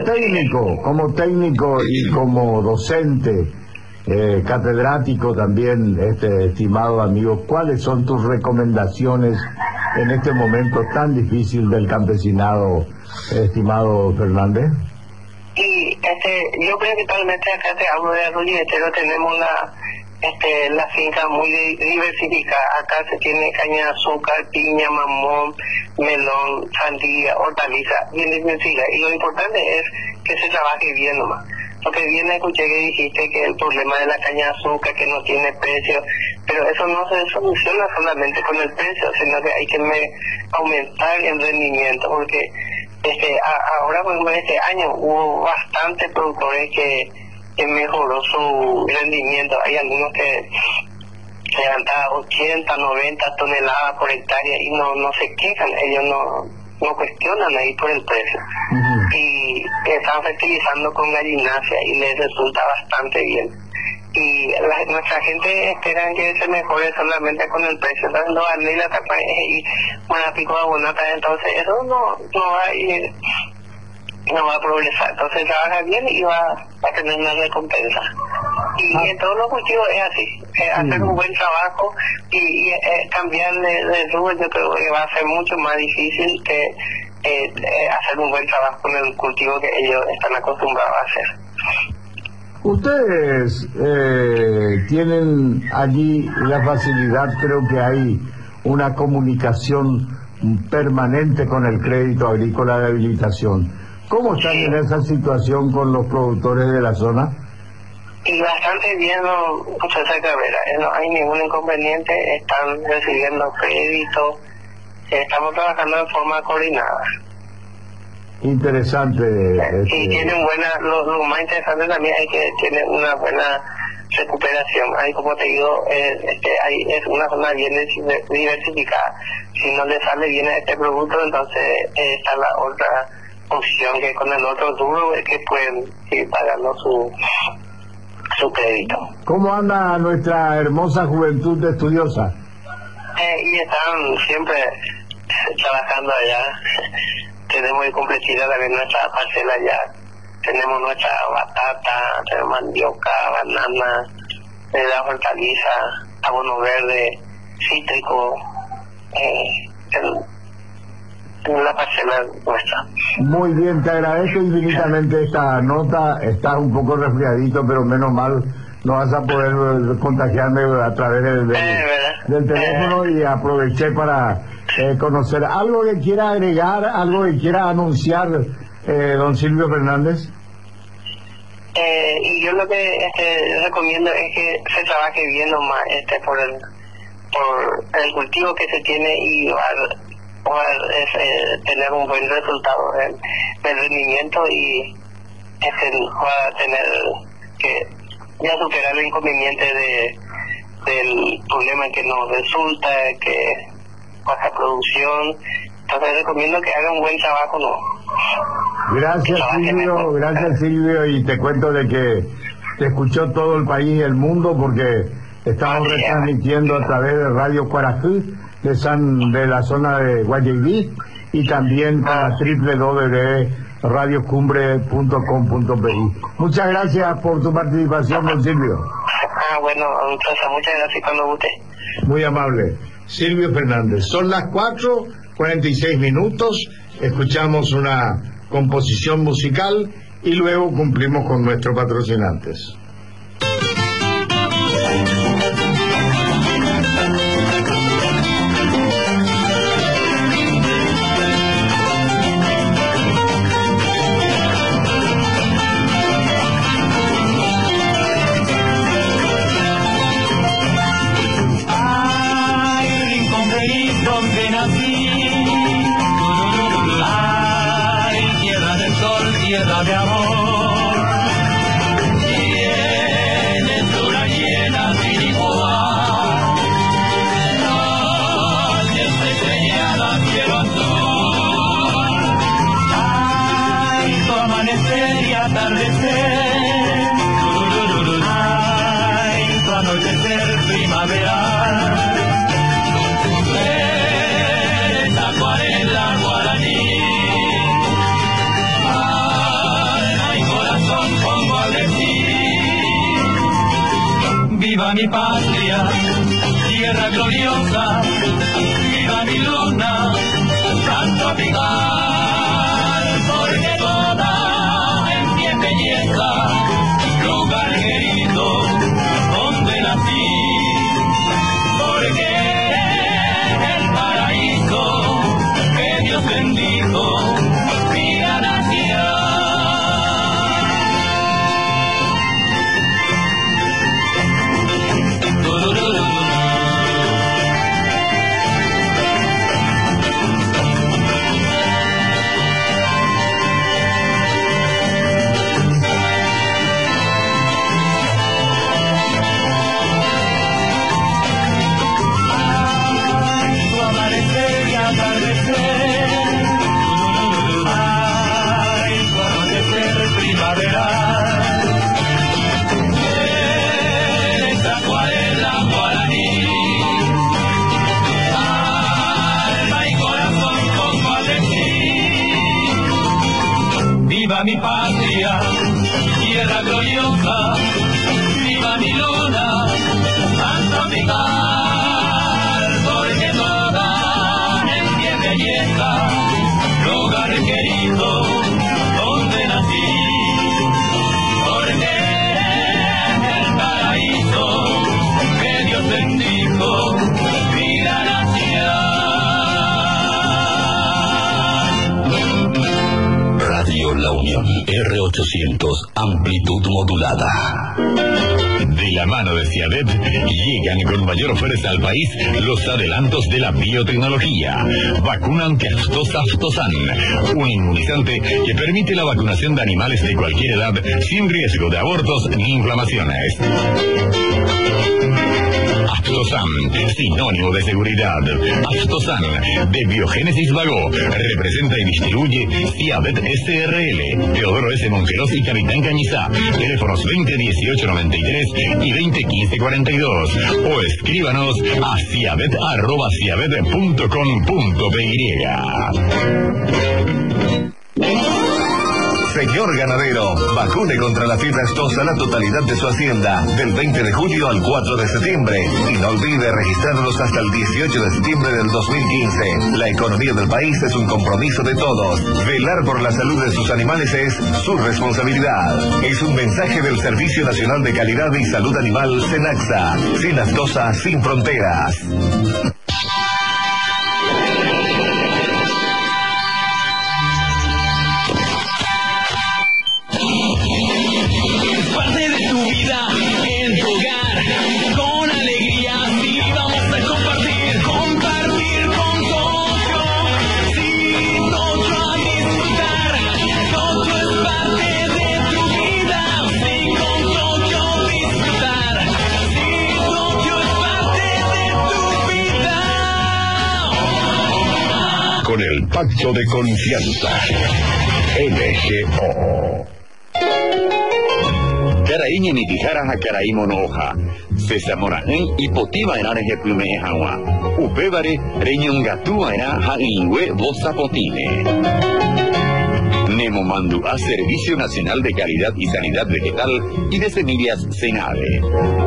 técnico y como docente, catedrático también, estimado amigo, ¿cuáles son tus recomendaciones en este momento tan difícil del campesinado, estimado Fernández?
Y yo principalmente acá te hablo de arroz y tenemos la finca muy diversificada. Acá se tiene caña de azúcar, piña, mamón, melón, sandía, hortaliza, bien diversificada. Y lo importante es que se trabaje bien nomás. Porque bien escuché que dijiste que el problema de la caña de azúcar, que no tiene precio, pero eso no se soluciona solamente con el precio, sino que hay que aumentar el rendimiento, porque ahora, por ejemplo, este año hubo bastantes productores que mejoró su rendimiento. Hay algunos que levantaban 80, 90 toneladas por hectárea y no se quejan, ellos no cuestionan ahí por el precio. Y están fertilizando con gallinacia y les resulta bastante bien. Y nuestra gente espera que se mejore solamente con el precio, entonces no van a ir a tapar y una pico de abonata, entonces eso no va a progresar. Entonces trabaja bien y va a tener una recompensa. Y en todos los cultivos es así, hacer un buen trabajo y cambiar de rubro, yo creo que va a ser mucho más difícil que hacer un buen trabajo con el cultivo que ellos están acostumbrados a hacer.
Ustedes tienen allí la facilidad, creo que hay una comunicación permanente con el crédito agrícola de habilitación. ¿Cómo están en esa situación con los productores de la zona?
Y bastante bien, muchas Cabrera, no hay ningún inconveniente, están recibiendo crédito, estamos trabajando de forma coordinada.
Interesante.
Y tienen lo más interesante también es que tienen una buena recuperación. Ahí, como te digo, es una zona bien diversificada. Si no le sale bien a este producto, entonces está la otra opción, que con el otro duro es que pueden ir pagando su crédito.
¿Cómo anda nuestra hermosa juventud estudiosa?
Y están siempre trabajando allá. Tenemos que completar también nuestra parcela allá. Tenemos nuestra batata, tenemos mandioca, banana, hortaliza, abono verde, cítrico, en la parcela nuestra.
Muy bien, te agradezco infinitamente esta nota. Estás un poco resfriadito, pero menos mal no vas a poder contagiarme a través del teléfono, y aproveché para conocer. ¿Algo que quiera agregar, algo que quiera anunciar, don Silvio Fernández?
Y yo lo que recomiendo es que se trabaje bien nomás por el cultivo que se tiene, y tener un buen resultado del rendimiento, y va a tener que ya superar el inconveniente del problema que nos resulta, que baja producción. Entonces recomiendo que haga un buen trabajo, ¿no?
Gracias Silvio, y te cuento de que te escuchó todo el país y el mundo, porque estamos retransmitiendo a través de Radio Cuarajú de la zona de Guayaquil, y también para www.radiocumbre.com.pi. Muchas gracias por tu participación, don Silvio.
Bueno, entonces muchas gracias cuando guste.
Muy amable. Silvio Fernández. Son las 4:46. Escuchamos una composición musical y luego cumplimos con nuestros patrocinantes.
Tierra de amor, tienes una llena sin igual, noches estrellada cielo azul, ay, tu amanecer y atardecer, ay, tu anochecer primaveral, eres acuarela guaraní. Viva mi patria, tierra gloriosa, viva mi luna, tan tropical, porque toda en ti es belleza, lugar querido, donde nací. mi patria, tierra gloriosa, mi Babilona, a tropical, porque toda es mi belleza, lugar querido, donde nací, porque el paraíso que Dios bendijo, mi nación.
Radio La Unión, R800, amplitud modulada.
De la mano de Ciavet, llegan con mayor fuerza al país los adelantos de la biotecnología. Vacunan Aftosan, un inmunizante que permite la vacunación de animales de cualquier edad sin riesgo de abortos ni inflamaciones. Aftosan, sinónimo de seguridad. Aftosan, de Biogénesis Vago, representa y distribuye Ciavet SRL, Teodoro S. Mongelos y Capitán Cañizá. Teléfonos 201893 y 201542. O escríbanos a ciavet@ciavet.com.py.
Señor ganadero, vacune contra la fiebre aftosa la totalidad de su hacienda, del 20 de julio al 4 de septiembre. Y no olvide registrarlos hasta el 18 de septiembre del 2015. La economía del país es un compromiso de todos. Velar por la salud de sus animales es su responsabilidad. Es un mensaje del Servicio Nacional de Calidad y Salud Animal, SENACSA. Sin aftosa, sin fronteras. Pacto de confianza. LGO.
Caraíña ni tijaras a caraímo noja. Sesamorajén y potiva era de plume jawa. Upébare reñón gatúa era jaingüe bozapotine. Nemo Mandu a Servicio Nacional de Calidad y Sanidad Vegetal y de Semillas Senade.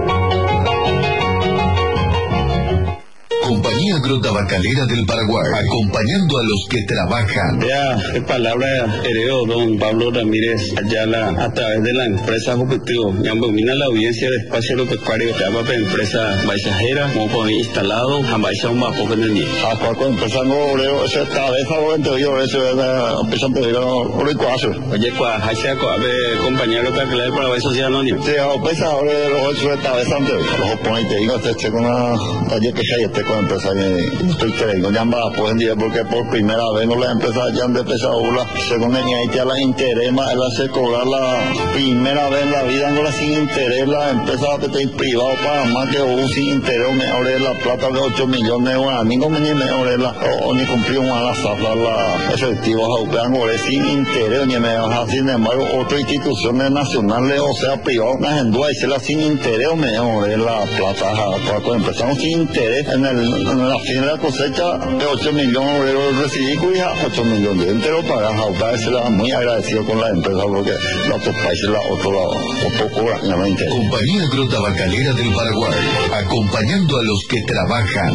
Compañía Agrotabacalera del Paraguay, acompañando a los que trabajan.
Ya, en palabra heredó don Pablo Ramírez Ayala a través de la empresa Objetivo. Ya domina la audiencia de espacio agropecuario. Ya va para empresa paisajera, como poner instalado, jamás un bajo que tenía.
A cualquier empresa no obrero, esa vez favorito yo, eso es empresa oricuazo.
Oye, cuajacha, compañía agropecuaria del Paraguay Social Anónimo.
Sí, a pesar de los hechos esta vez antes, los oponentes, digo, este con una taller que hay, este con empresa que estoy creyendo ya va pueden decir porque por primera vez no las empresas ya han empezado según el ya las interés más él hace cobrar la primera vez en la vida no la sin interés la empresa que está privado para más que sin interés mejor es la plata de 8 millones de guaraní no ni mejor es la o ni cumplió una zafra la efectivos a sin interés ni mejor sin embargo otras instituciones nacionales o sea privadas las endúas y se la sin interés mejor es la plata para empezamos sin interés en la fin de la cosecha de 8 millones de euros recibí cuya 8 millones de enteros para Jautá se la muy agradecido con la empresa porque los otros países la otro lado un poco realmente.
Compañía Agrotabacalera del Paraguay, acompañando a los que trabajan.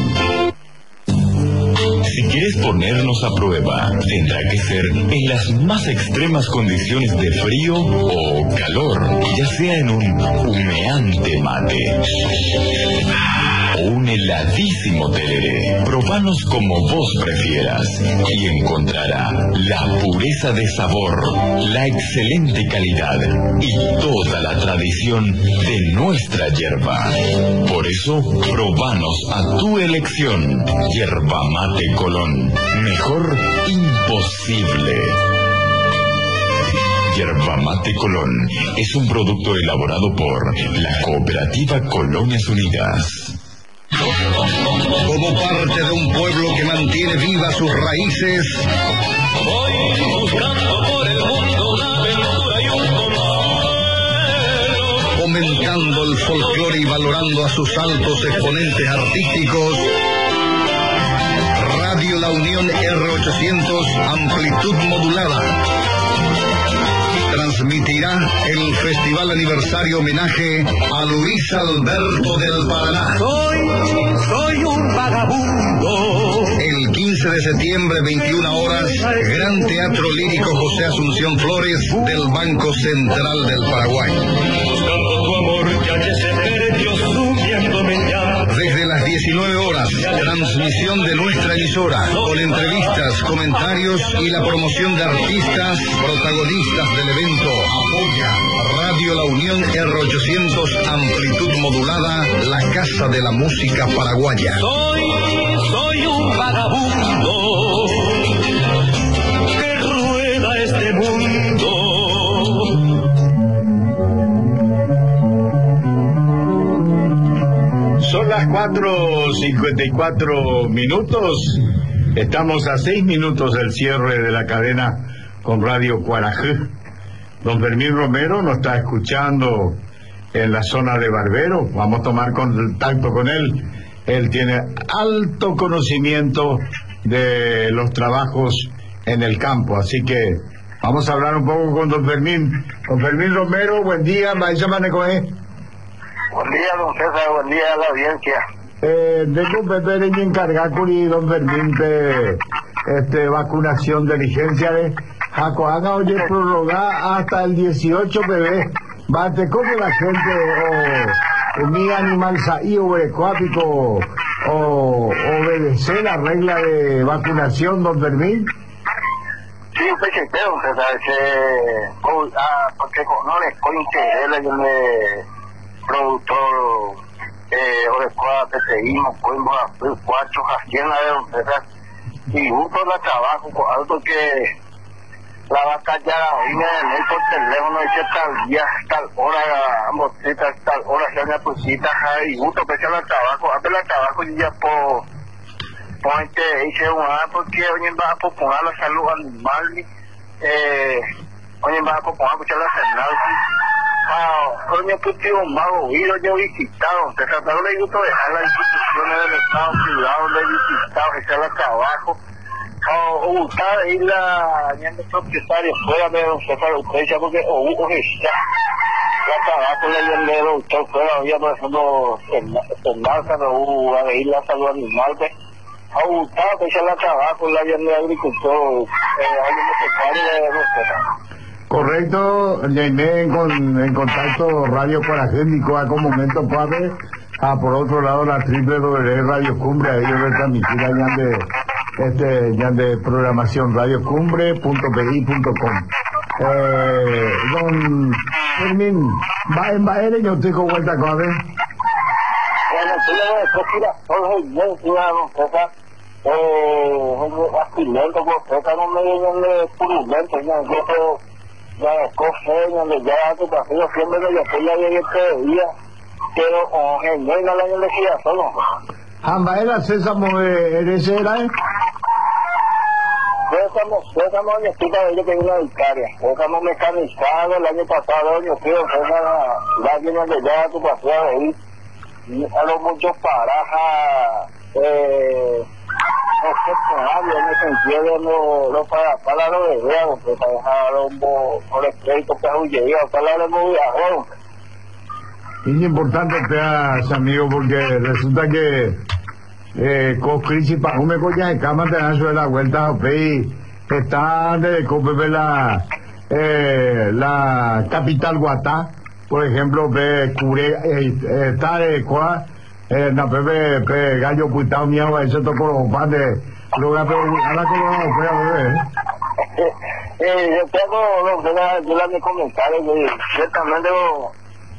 Si quieres ponernos a prueba, tendrá que ser en las más extremas condiciones de frío o calor, ya sea en un humeante mate o un heladísimo tereré. Probanos como vos prefieras y encontrará la pureza de sabor, la excelente calidad y toda la tradición de nuestra yerba. Por eso, probanos a tu elección. Yerba Mate Colón. Mejor imposible. Yerba Mate Colón es un producto elaborado por la Cooperativa Colonias Unidas.
Como parte de un pueblo que mantiene vivas sus raíces,
Voy buscando por el mundo una aventura y un consuelo.
fomentando el folclore y valorando a sus altos exponentes artísticos, Radio La Unión R800, amplitud modulada. transmitirá el Festival Aniversario Homenaje a Luis Alberto del Paraná.
Soy un vagabundo.
El 15 de septiembre, 21 horas, Gran Teatro Lírico José Asunción Flores del Banco Central del Paraguay.
Buscando tu amor ya que se perdió subiéndome ya.
Desde las 19 horas, transmisión de nuestra emisora, con entrevistas, comentarios y la promoción de artistas protagonistas del evento. Apoya Radio La Unión R800 amplitud modulada, la Casa de la Música Paraguaya.
Soy un vagabundo que rueda este mundo.
Son las 4:54 minutos. Estamos a 6 minutos del cierre de la cadena con Radio Cuarajú. Don Fermín Romero nos está escuchando en la zona de Barbero. Vamos a tomar contacto con él. Él tiene alto conocimiento de los trabajos en el campo, así que vamos a hablar un poco con don Fermín. Don Fermín Romero, buen día.
Buen día, don César, buen día a la audiencia.
De competir y encargar con don Fermín de vacunación de licencia de Jacoana, oye, prorrogar hasta el 18 bebé. Bate como la gente o mi animal saí o ecuático o obedecer la regla de vacunación, don Fermín.
Sí, usted que don César, porque no les coincidé yo me productor o de escuadra PTI, no podemos hacer cuatro haciendas de don César y justo la trabajo con algo que la batalla vine en él por teléfono dice tal día, tal hora, motita, tal hora se me pusita y justo pese al trabajo, antes del trabajo yo ya por hice porque hoy va a proponer la salud animal, hoy va a proponer escuchar la señal. Coño, puto mago, yo he visitado, te trataron de dejar las instituciones del Estado privado, de visitado, echar el trabajo, o buscar ir la ñande propietario fuera de don César Lucrecia, porque o está la trabajo le ñande doctor fuera, había por ejemplo, Fernanda, no a ir la salud animal, o buscar, echar el trabajo, la ñande agricultor, alguien necesario de don César.
Correcto, en contacto Radio Cuarajénico a como momento puede por otro lado la www Radio Cumbre, ahí retransmitir ya de programación radiocumbre.pi.com. Don Fermín, va en Baere, yo estoy con vuelta con él.
Bueno, tú le después mira, todo el bien, don César, astilento, César, no me digan de purulento, yo ya escoge donde ya tu partido siempre que yo estoy ya llegué este día pero en el año de gira solo
Ambaela Sésamo eres era
Sésamo yo estoy para ello que es una vicaria Sésamo mecanizado el año pasado yo fui la llena de ya tu partido ahí a los muchos parajas excepcional en el sentido de los para los bebés, pues para dejar por el crédito que huye, para los viajeros.
Es importante te amigo porque resulta que con crisis para un mecoya de cama te dan sobre la vuelta está de cope la capital Guatá, por ejemplo, está de Cuá. Na pepe gallo puitao miau eso tocó los padres lo voy a preguntar a la colorada
yo tengo yo la me comentarios yo también debo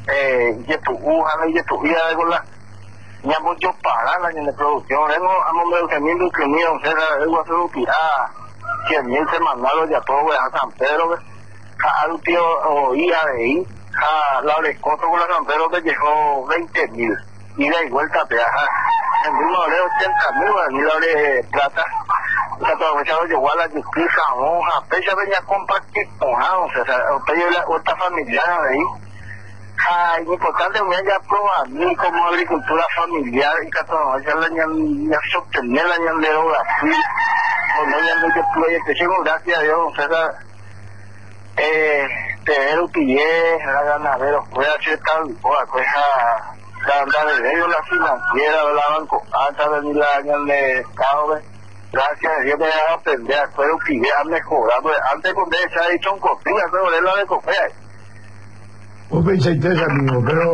y tu hija de la ya mucho para la en producción a nombre de 100.000 que mío o sea algo hacer un tirada 100.000 semanales ya todo a San Pedro a un tío oía de ahí a la Orecoto con la San Pedro que llegó 20.000 ida y vuelta peaja en mismo de 80.000 la de plata la aprovechado llegó a la justicia hoja pecha venía a compartir o sea otra familiar de ahí importante me haya probado a mí como agricultura familiar y que todo ya sostener la ñandero Brasil o no ñandero que puede que llego gracias a Dios o sea Pero que la ganadero puede hacer tal cosa, la andadera, la financiera, la banco, antes de la año de Estado, gracias a Dios me voy a aprender, pero que ha mejorado, antes con esa hecho un copia, pero de la de copia.
Vos pensáis, amigo, pero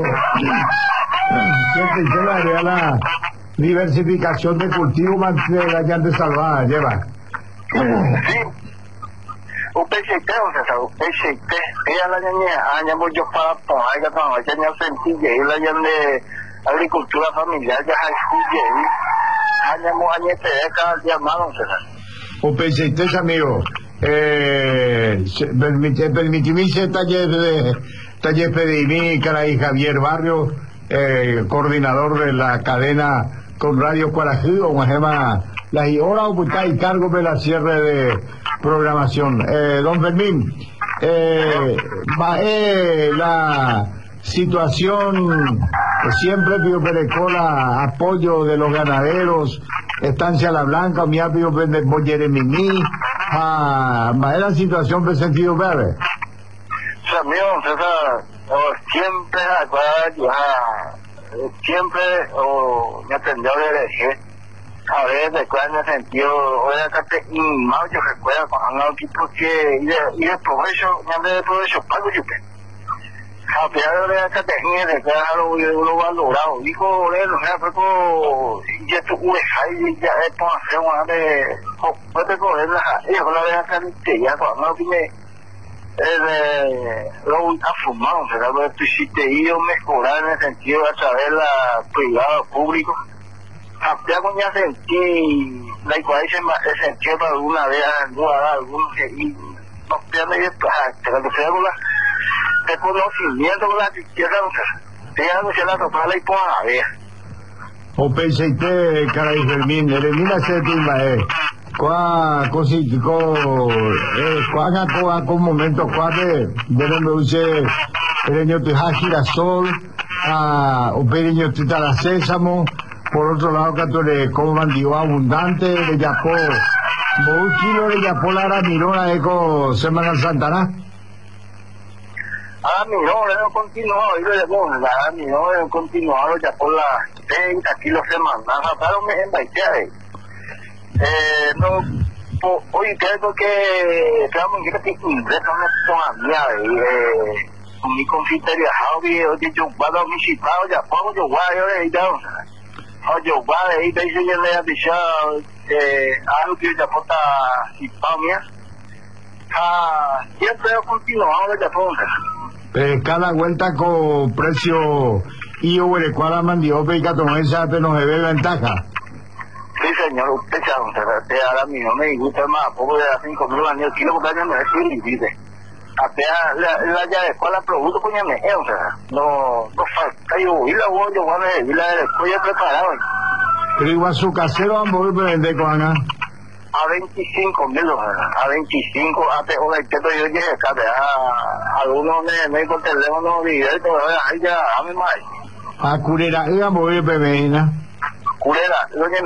lleva la diversificación de cultivo más de la llanta salvada, lleva.
Sí. Un PCT, o PCT, ella la aña yo para poner que no haya ni sencilla, y la de agricultura familiar, ya hay aña cada día más,
o PCT, amigo, permitime taller pedimí, caray, Javier Barrio, coordinador de la cadena con Radio Cuarají, o Majema, la hora o y cargo de la cierre de programación. Don Fermín, la situación siempre Pío Perecola, apoyo de los ganaderos, Estancia La Blanca, mi apio de Jeremini, la situación de sentido verde.
Siempre me atendió de elegir. A ver, después en el sentido, hoy acá te más yo recuerdo cuando aquí porque y de provecho, ya de provecho pago yo que. A pesar de acá te de que lo valorado, dijo, no me apreco, ya tu y ya es para hacer una de, puede coger la, yo la veo acá ya cuando me lo ha fumado, será que si te iba a mejorar en el sentido de saber la privado público. Ya cuando ya sentí la igual se sentió para alguna vez algunos y no pierde cuando se haga el conocimiento con la izquierda, te hago se la total y por la vez.
O pensé caray Fermín, elimina ese tema, con momento de donde use pequeño teja girasol, o pequeño titala sésamo, por otro lado que como mandió abundante, le yapó, un kilo le yapó la mirona eco Semana Santana.
Mirón, le continuado, y le pongo, mirón, continuado, ya por la 30 kilos semanal, para un mes en Baiteade. No, hoy creo que realmente que inglés no con la mi confitería Javi, oye, yo guardo mi chipado, ya pongo yo guardo, yo guardo, y te dice que le ha dicho, algo que ya puta chipado mía. Siempre he continuado, ya pongo.
Cada vuelta con precio y o el cual mandiope y catonesa te nos debe ventaja.
Sí, señor, usted sabe, ahora mismo me gusta más, poco de 5.000 años, el kilo de años no es dice. La ya de escuela producto, coñame, o sea, no falta, yo la voy a ver, la escuela preparada.
Pero igual su casero vamos a vender con Ana.
A 25.000, a 25, hasta ahora el teto yo llegué acá, algunos me con teléfono directo, ahí ya, a mi madre.
A Curera, íbamos a ir bebena.
Curera, lo que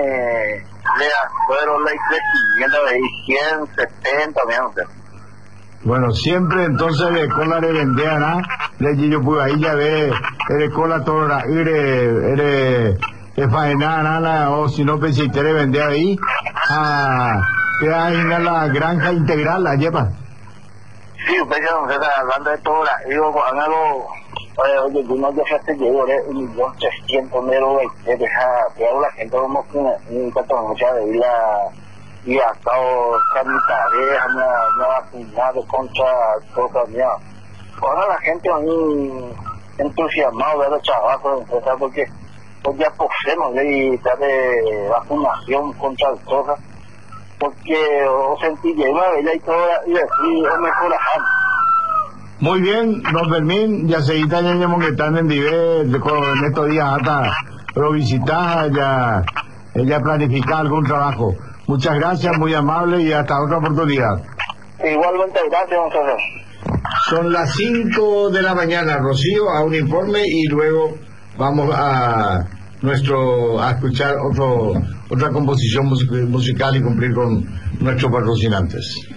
fueron la crecimiento de 170,
Bueno, siempre entonces de cola le vendían, le yo pues ahí ya ve, eres cola toda, eres faenar, nada, o si no pensé que le vendía ahí, que hay la granja integral, la lleva.
Sí, usted ya está hablando de todo, digo, cuando oye, yo no dejaste llevar 1.300.000 euros, deja la gente como que un cartón mucha de ir y ha estado sanitaria, me ha vacunado contra todo mía. Ahora la gente muy entusiasmada de los trabajos, porque ya poseemos de vacunación contra cosas, porque o sentí llevar ella y todo, y así o mejor.
Muy bien, don Fermín, ya se tenemos que estar en en estos días hasta lo visitar, ella planificar algún trabajo. Muchas gracias, muy amable y hasta otra oportunidad.
Igualmente, gracias, don César.
Son las 5 de la mañana, Rocío, a un informe y luego vamos a escuchar otra composición musical y cumplir con nuestros patrocinantes.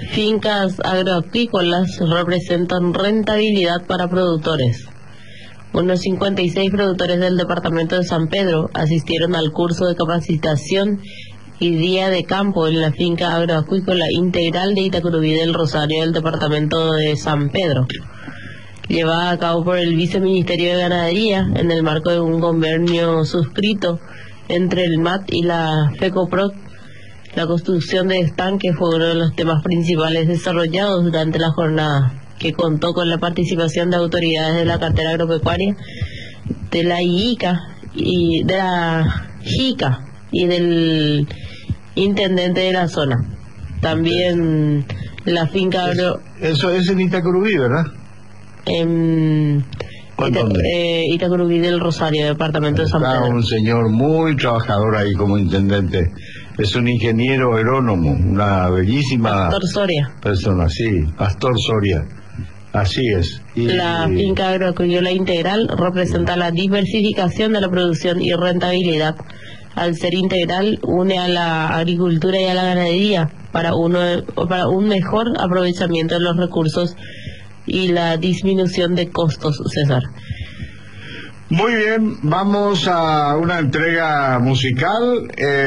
fincas agroacuícolas representan rentabilidad para productores. Unos 56 productores del departamento de San Pedro asistieron al curso de capacitación y día de campo en la finca agroacuícola integral de Itacurubí del Rosario del departamento de San Pedro, llevada a cabo por el Viceministerio de Ganadería en el marco de un convenio suscrito entre el MAT y la FECOPROC. La construcción de estanques fue uno de los temas principales desarrollados durante la jornada, que contó con la participación de autoridades de la cartera agropecuaria, de la IICA y de la JICA y del intendente de la zona. También la finca
Eso es en Itacurubí, ¿verdad?
Itacurubí del Rosario, departamento de San Pedro.
Un señor muy trabajador ahí como intendente. Es un ingeniero agrónomo, una bellísima
Pastor Soria.
persona, sí, Pastor Soria. Así es.
La finca agroacuícola integral representa la diversificación de la producción y rentabilidad. Al ser integral, une a la agricultura y a la ganadería para un mejor aprovechamiento de los recursos y la disminución de costos, César.
Muy bien, vamos a una entrega musical.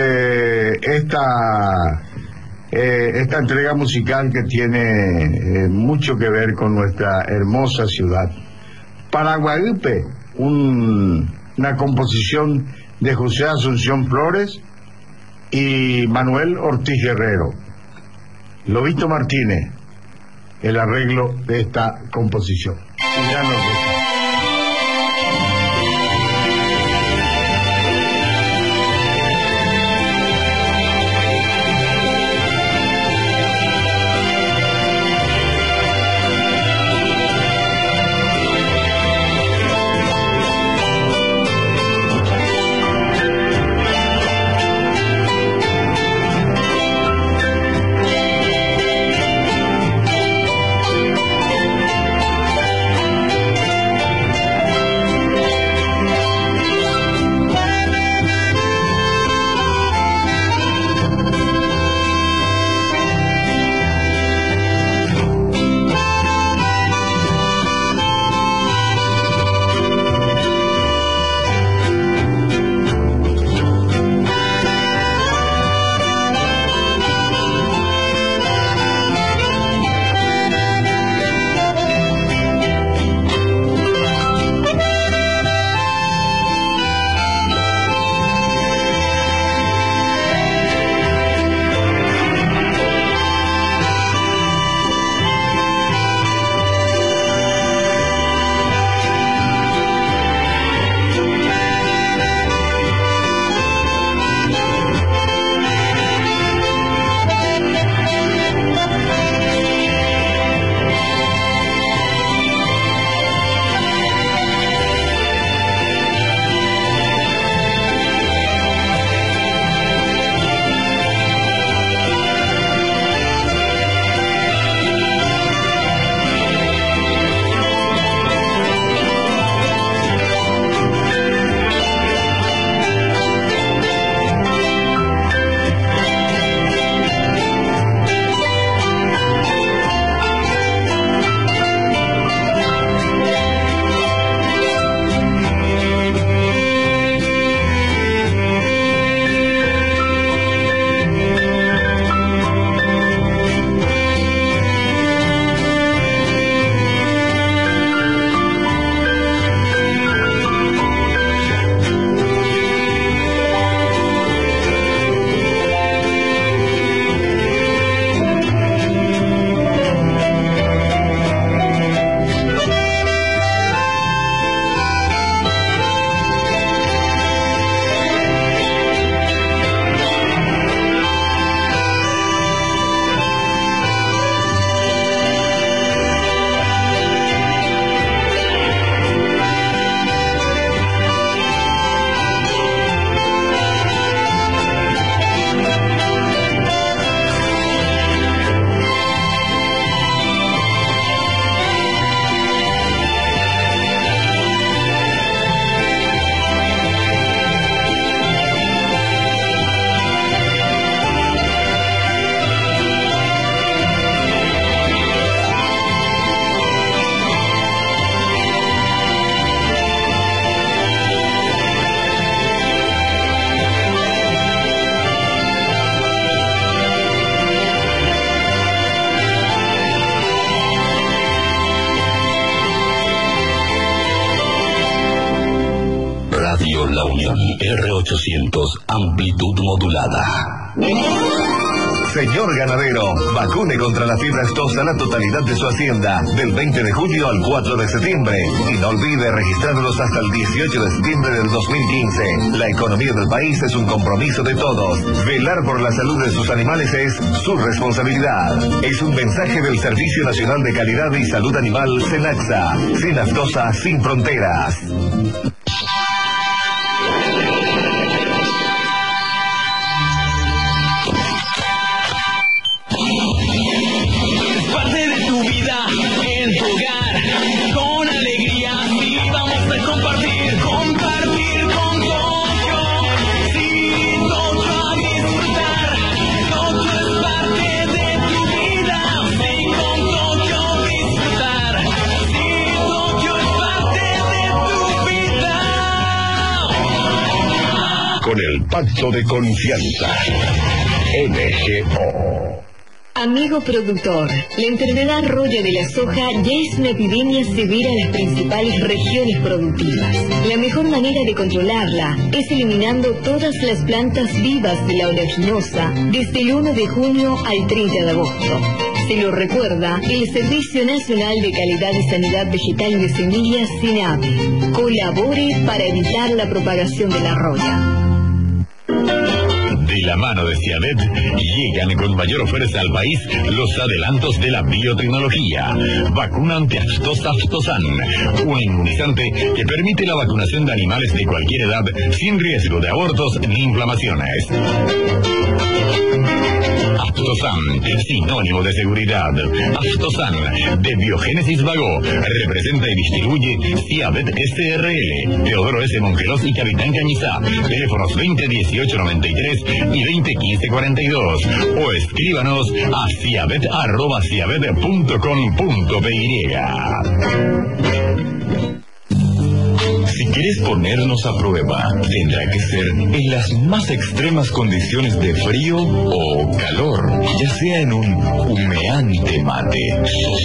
Esta entrega musical que tiene mucho que ver con nuestra hermosa ciudad. Paraguayupe, una composición de José Asunción Flores y Manuel Ortiz Guerrero. Lobito Martínez, el arreglo de esta composición. Ya nos vemos.
R800, amplitud modulada.
Señor ganadero, vacune contra la fiebre aftosa la totalidad de su hacienda del 20 de julio al 4 de septiembre. Y no olvide registrarlos hasta el 18 de septiembre del 2015. La economía del país es un compromiso de todos. Velar por la salud de sus animales es su responsabilidad. Es un mensaje del Servicio Nacional de Calidad y Salud Animal, SENACSA. Sin aftosa, sin fronteras.
Con el pacto de confianza. NGO.
Amigo productor, la enfermedad roya de la soja ya es una epidemia severa en las principales regiones productivas. La mejor manera de controlarla es eliminando todas las plantas vivas de la oleaginosa desde el 1 de junio al 30 de agosto. Se lo recuerda el Servicio Nacional de Calidad y Sanidad Vegetal y de Semillas, SINAVE. Colabore para evitar la propagación de la roya.
De la mano de Ciavet, llegan con mayor fuerza al país los adelantos de la biotecnología. Vacuna antiaftosa Aftosan, un inmunizante que permite la vacunación de animales de cualquier edad sin riesgo de abortos ni inflamaciones. Aftosan, sinónimo de seguridad. Aftosan, de Biogénesis Vago, representa y distribuye Ciavet SRL, Teodoro S. Mongelos y Capitán Cañizá. Teléfonos 201893 y 201542. O escríbanos a ciavet@ciavet.com.py.
Si quieres ponernos a prueba, tendrá que ser en las más extremas condiciones de frío o calor, ya sea en un humeante mate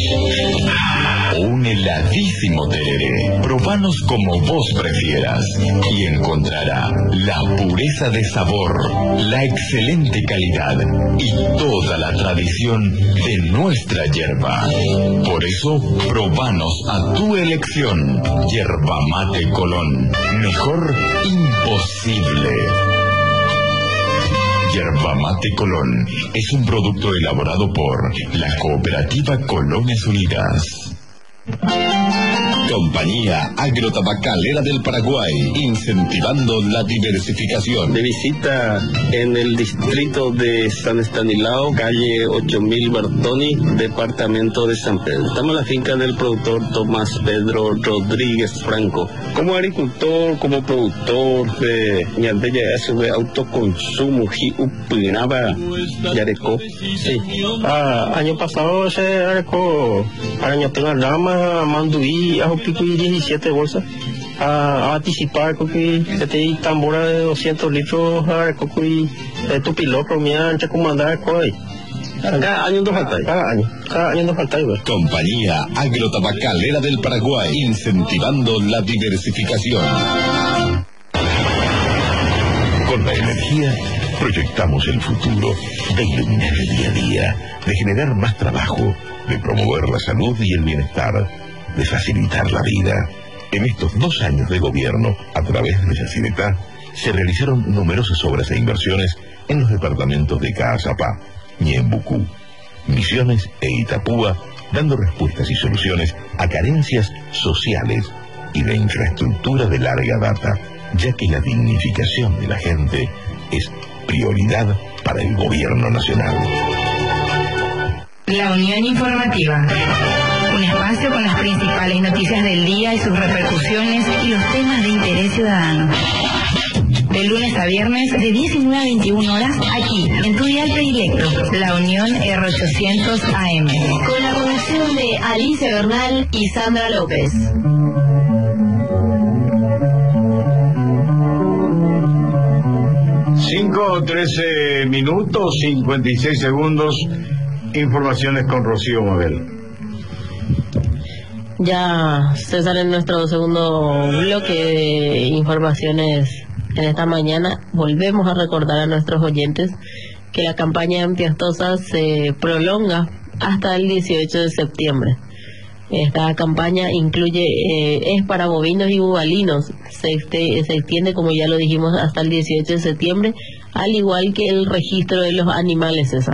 o un heladísimo tereré. Probanos como vos prefieras y encontrará la pureza de sabor, la excelente calidad y toda la tradición de nuestra yerba. Por eso, probanos a tu elección, Yerba Mate Colón. Mejor imposible. Yerba Mate Colón es un producto elaborado por la Cooperativa Colones Unidas. Compañía Agrotabacalera del Paraguay, incentivando la diversificación.
De visita en el distrito de San Estanislao, calle 8000 Bertoni, departamento de San Pedro. Estamos en la finca del productor Tomás Pedro Rodríguez Franco. Como agricultor, como productor de de autoconsumo, Upinaba, Yareco. Sí. Año pasado se arecó Arañatela Rama, Manduí, Pico y 17 bolsas a anticipar que este tambora de 200 litros a cocuy tu piloto mía entre comandar coi cada año nos falta cada año nos falta.
Compañía Agrotabacalera del Paraguay, incentivando la diversificación.
Con la energía proyectamos el futuro de iluminar el día a día, de generar más trabajo, de promover la salud y el bienestar, de facilitar la vida. En estos 2 años de gobierno, a través de Yacyretá, se realizaron numerosas obras e inversiones en los departamentos de Caazapá, Ñembucú, Misiones e Itapúa, dando respuestas y soluciones a carencias sociales y de infraestructura de larga data, ya que la dignificación de la gente es prioridad para el gobierno nacional.
La Unión Informativa. Un espacio con las principales noticias del día y sus repercusiones y los temas de interés ciudadano. De lunes a viernes, de 19 a 21 horas, aquí, en tu dial predilecto, La Unión R800 AM.
Con la conducción de Alicia Bernal y Sandra López.
Cinco, 13 minutos, 56 segundos. Informaciones con Rocío Mabel.
Ya, César, en nuestro segundo bloque de informaciones En esta mañana volvemos a recordar a nuestros oyentes que la campaña antiaftosa se prolonga hasta el 18 de septiembre. Esta campaña incluye, es para bovinos y bubalinos, se extiende, como ya lo dijimos, hasta el 18 de septiembre, al igual que el registro de los animales, César.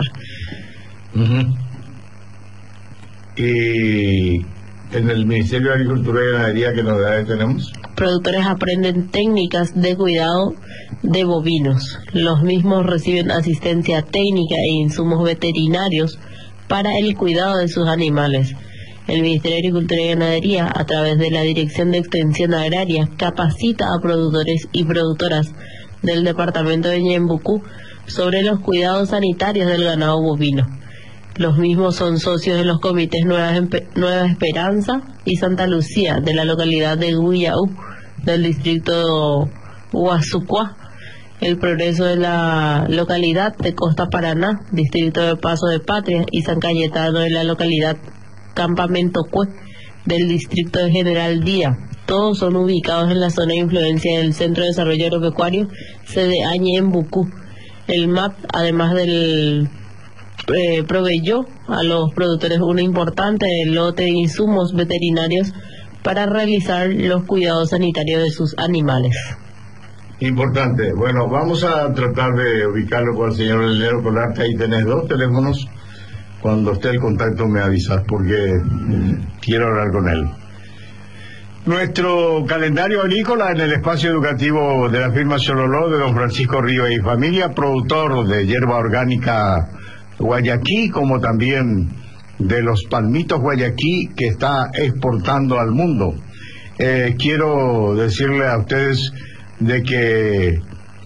Y en el Ministerio de Agricultura y Ganadería, ¿qué novedades tenemos?
Productores aprenden técnicas de cuidado de bovinos. Los mismos reciben asistencia técnica e insumos veterinarios para el cuidado de sus animales. El Ministerio de Agricultura y Ganadería, a través de la Dirección de Extensión Agraria, capacita a productores y productoras del departamento de Ñembucú sobre los cuidados sanitarios del ganado bovino. Los mismos son socios de los comités Nueva Esperanza y Santa Lucía, de la localidad de Guyaú, del distrito Huazucuá, El Progreso de la localidad de Costa Paraná, distrito de Paso de Patria, y San Cayetano de la localidad Campamento Cue, del distrito de General Díaz. Todos son ubicados en la zona de influencia del Centro de Desarrollo Agropecuario, sede Ñembucú. El MAP, además del proveyó a los productores un importante lote de insumos veterinarios para realizar los cuidados sanitarios de sus animales.
Importante. Bueno, vamos a tratar de ubicarlo con el señor Eleno Colarte. Ahí tenés 2 teléfonos. Cuando esté el contacto me avisas porque quiero hablar con él. Nuestro calendario agrícola en el espacio educativo de la firma Xololó de don Francisco Ríos y familia, productor de hierba orgánica Guayaquí, como también de los palmitos Guayaquí que está exportando al mundo. Quiero decirle a ustedes de que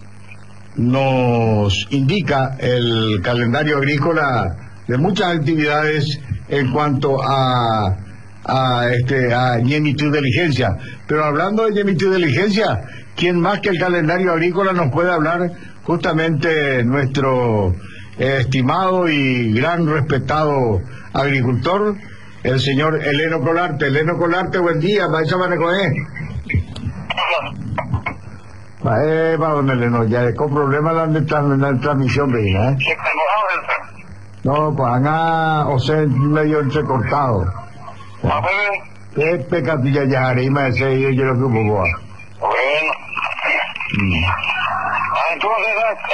nos indica el calendario agrícola de muchas actividades en cuanto a Ñemitud de Diligencia. Pero hablando de Ñemitud de Diligencia, ¿quién más que el calendario agrícola nos puede hablar? Justamente nuestro estimado y gran respetado agricultor, el señor Eleno Colarte. Eleno Colarte, buen día, maestra Manecoé. Don Eleno, ya con problemas en la transmisión, ¿eh? No, pues o sea, medio entrecortado. ¿Qué pecatilla ya harima ese y yo lo que hubo?
Bueno. Entonces,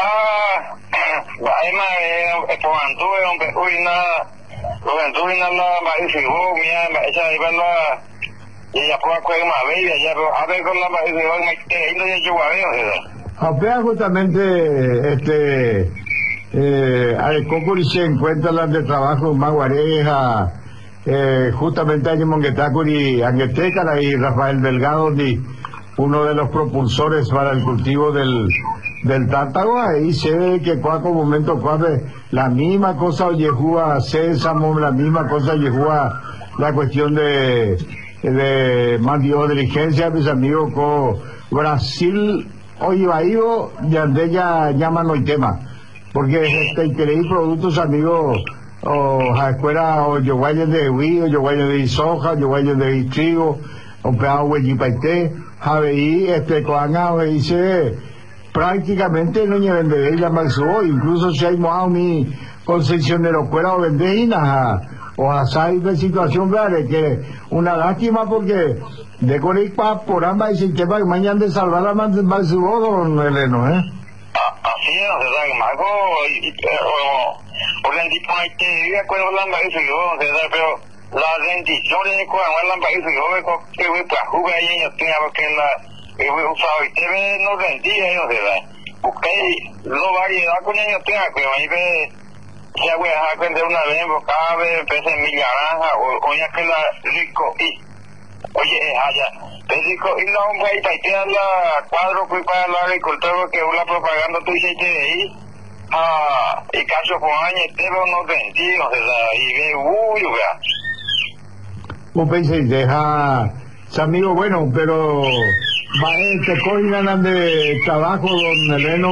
justamente Arecócuri se encuentra las de trabajo Maguareja, justamente hay en Monguetácuri, Anguetécara y Rafael Delgado, uno de los propulsores para el cultivo del tártago. Ahí se ve que cuaco momento la misma cosa Yehúa Sésamo, la misma cosa Yehúa la cuestión de mandio diligencia, mis amigos, con Brasil hoy va ido de ya llaman hoy tema, porque creí productos, amigos, o a escuela o yo guayas de huido, yo guayas de soja, yo guayas de trigo, o peado hueyipaité, javeí, coanga, dice prácticamente no lleven de la malsuo, incluso si hay mi concesionero fuera o vendeinas o así de situación grave, que una lástima porque de Coripa por ambas y sistema que mañana de salvar la malsuo, don Eleno,
así es, o sea, mago, porque el tipo hay que vivir con la malsuo, pero la rendición de la malsuo, que voy para jugar y ellos tengan que la no rendía, porque no variedad con ellos tenga que ahí ve si voy a dejar vender una vez cada vez pese en mi naranja o ya que la rico y oye allá es rico y la hombre ahí te la cuadro fui para el agricultor que la propaganda tú hiciste de ahí y caso con años pero no rendí y ve vea
vos pensé deja amigo bueno pero te cogen de trabajo, don Eleno,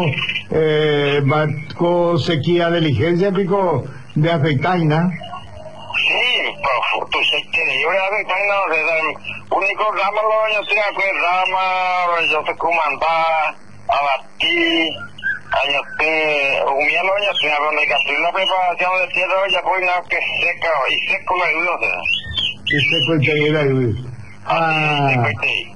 sequía de diligencia, pico de afectaina.
Sí, pero tú sé que yo de afectaina, único rama lo yo tengo que rama, yo te comandaba, abatí, humía los años, cuando hay que hacer la preparación de tierra, ya pues nada que seca, y seco la ayuda, o sea.
Y seco y te la ayuda.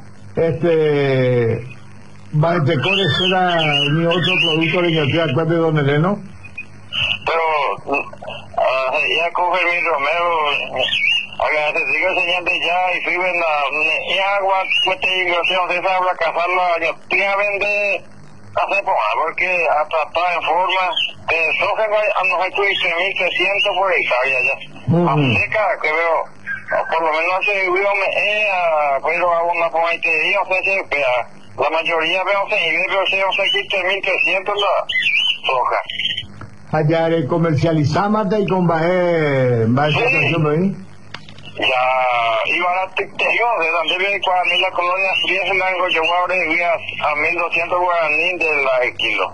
Baetecores era mi otro producto de ñotea, ¿cuál de Don Eleno?
Pero, ya coge mi Romero, acá te sigo enseñando ya, y fui en la agua, cuesta y ilusión, se sabe cazar la ñotea, vende, hace poco, porque hasta está en forma, soja, no hay 3.300 por hectárea ya. A seca, que veo, por lo menos hace pero hago una forma y te digo, la mayoría veo pero se 3.300 la soja.
Allá comercializamos y con baje situación ahí.
Ya iba a la exterior, de donde viene cuando a mí la colonia fría se la hago yo ahora a 1.200 guaraní de la kilo.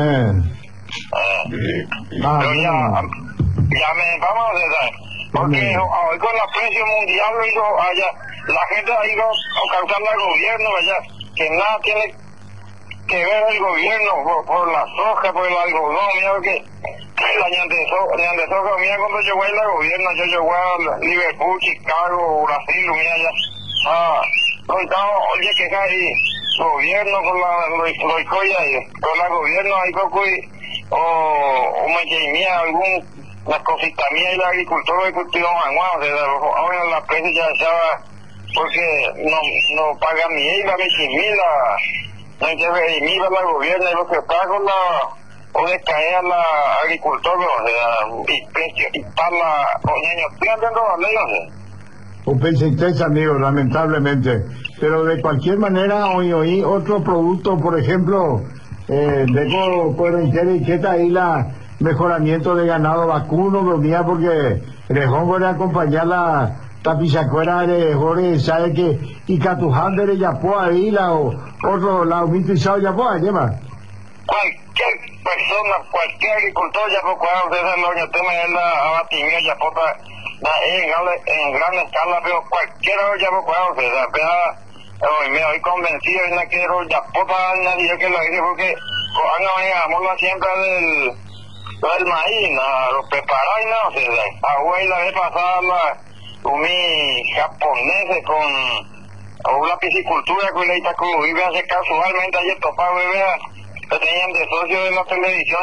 Pero ya me vamos a ver, porque hoy con la precio mundial allá, la gente ha ido a causar al gobierno allá, que nada tiene que ver el gobierno por la soja, por el algodón, mira que la ñande soja, mira cuando llegó el gobierno, yo llegó a Liverpool, Chicago, Brasil, mira ya, oye que hay gobierno con la icoya con la gobierno hay poco o me mía las cositas mías y la agricultura de cultivo manual, o sea, ahora la precio ya estaba, porque no paga ni IVA, ni la IVA la gobierno, y lo que paga o descae a la agricultura, o sea, y para la coñaño, estoy andando a la ley, o sea.
Pensé, amigo, lamentablemente, pero de cualquier manera, hoy otro producto, por ejemplo, dejo por entera y ahí la mejoramiento de ganado vacuno, bromía, porque Rejón puede acompañar la tapizacuera de Jorge, sabe que y Catuján de Yapo ahí, otro lado mitizado Yapo, lleva.
Cualquier persona, cualquier agricultor Yapo, cuando se lo tema es la abatimiento Yapo, en gran escala, pero cualquiera Yapo, cuando se da, me voy convencido en la que Yapo, nadie que lo dice, porque cuando siempre del maíz, lo preparáis, no, o sea, abuela la vez pasada comí japoneses con una piscicultura que le está como vive hace casualmente ayer topado, que tenían de socio de la televisión,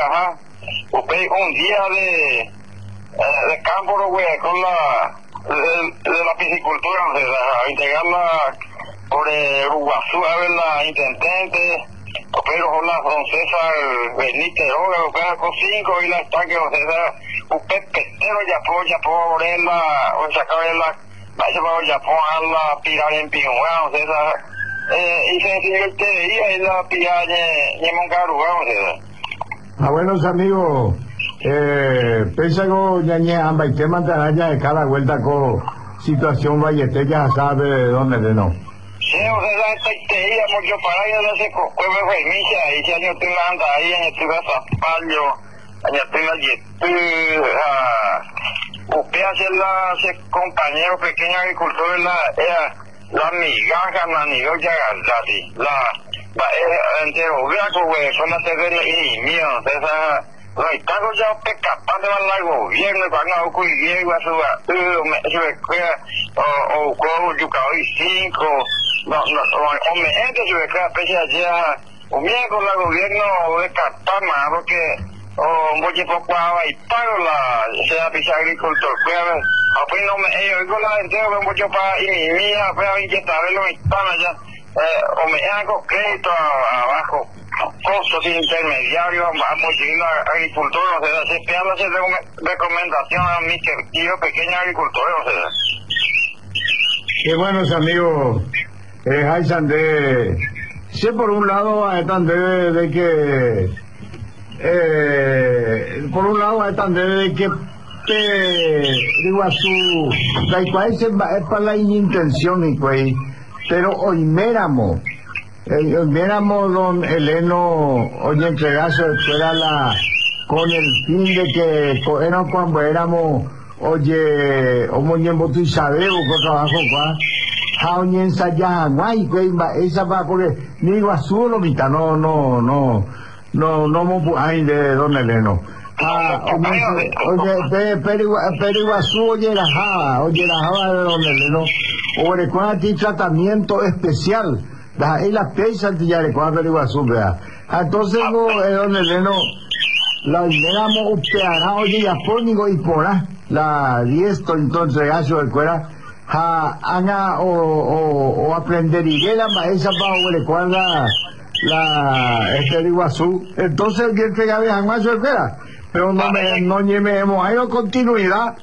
un día de campo, con la piscicultura, o sea, a integrarla por Uruguazú, a ver la intendente, pero con la francesa Benítez Roga, con 5 y la estanque, o sea, un pepetero ya puedo verla, o sacarla, vaya para ya puedo la pirar en Pijuán, o sea, y sencillo el día y la pirar en Moncaruga, o sea.
Buenos amigos, pensa que ya ambas y temas de cada vuelta con situación Vallete, ya sabe de dónde de no.
Sí, o sea, esta idea, mucho para ir a ese coscueve feimicia, y si año estoy anda ahí, año estoy a Zapallo, año estoy a Yetú, usted hace compañero pequeño agricultor, la migaja, la nidoya, entero, güey, son las terrenas y mío, esa, los estados ya capaz de mandar al gobierno, cuando hago cuidado, a su o como yucao y 5, o me gente se ve que pese allá, o mira con el gobierno de Catama, porque voy a poco y pago la sea pisa agricultor, pues a ver, pues no me oigo la gente, voy a pagar y mi mía, pues a ver que está lo están allá, o me hago crédito abajo, costos intermediarios, apoyando a agricultores, o sea, se esperan hacer recomendación a mis queridos pequeños agricultores, o sea.
Qué buenos amigos. Haysan de si por un lado están de que por un lado están de que digo a su la cual es para la intención y pues pero hoy méramos don Eleno hoy entregarse fuera la con el fin de que era cuando éramos oye homo y sabemos que trabajo Jaoñen Sayá, guay, esa va porque ni Iguazú lo mitad, no hay de Don Eleno. Oye, pero Iguazú, oye la java de Don Eleno, oye, cuando hay tratamiento especial, ahí la pesa ya de cuando Iguazú, vea. Entonces, Don Eleno, la digamos, upeará, oye, ya pónigo y porá, la diesto, entonces, gacho de cuera, haga o aprendería la maestra para le cuadra la Iguazú. Entonces el que entrega de jamás se espera, pero no llevemos ahí continuidad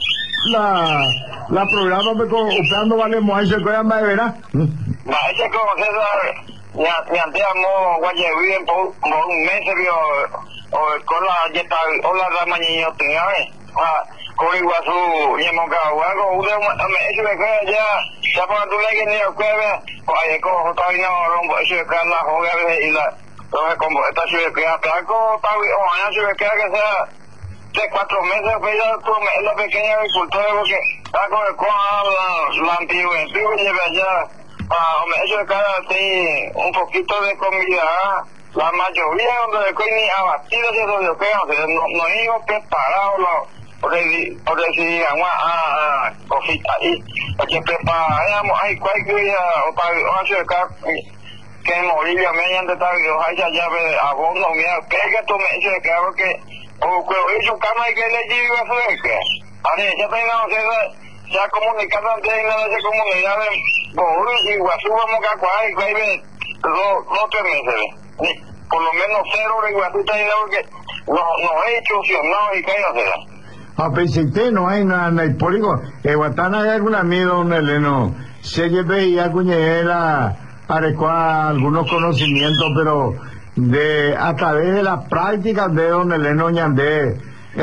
la programa me comprando vale más se queda más verá
maestra como César me andiamo guayebí por un mes vio o con la yeta o la mañana tenía con Iguazú y Moncahuaco uno me hecho de que ya para tu ley que ni el jueves pues cojo todavía no rompo eso de que la joga y la entonces como esta ciudad que aplaco todavía o año ciudad que sea 3-4 meses pues ya tú es la pequeña agricultura porque está con el la antigua lleva ya me hecho de que un poquito de comida la mayoría donde después ni abatido de lo que no digo preparado por decir cosita ahí porque preparamos hay cualquier o para que en Bolivia me hayan de estar hay llave abono mira que tú me dices que porque o que hizo cama y que le lleve a hacer que ya tengamos ya comunicando antes de nada de comunidad de Bolivia y Iguazú vamos a cuadrar y que no 3 meses por lo menos 0 de Iguazú está ahí porque no he hecho no y que no se da
pensé no hay nada en el polígono Guatana hay alguna amiga Don Eleno se lleve y acuñera adecuar algunos conocimientos pero a través de la práctica de Don Eleno Ñandé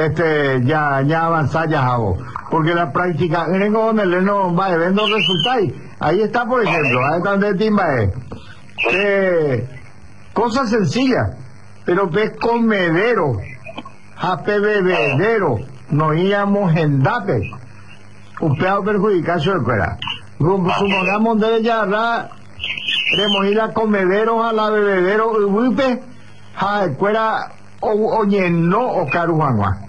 ya avanzar ya hago porque la práctica vengo Don Eleno va viendo resultados ahí está por ejemplo ahí está donde Timbae cosas sencillas pero ves comedero bebedero no íbamos en DAPE un pedo perjudicación de fuera supongamos de ella remover a comedero a la bebedero wipe fuera o lleno o carujanua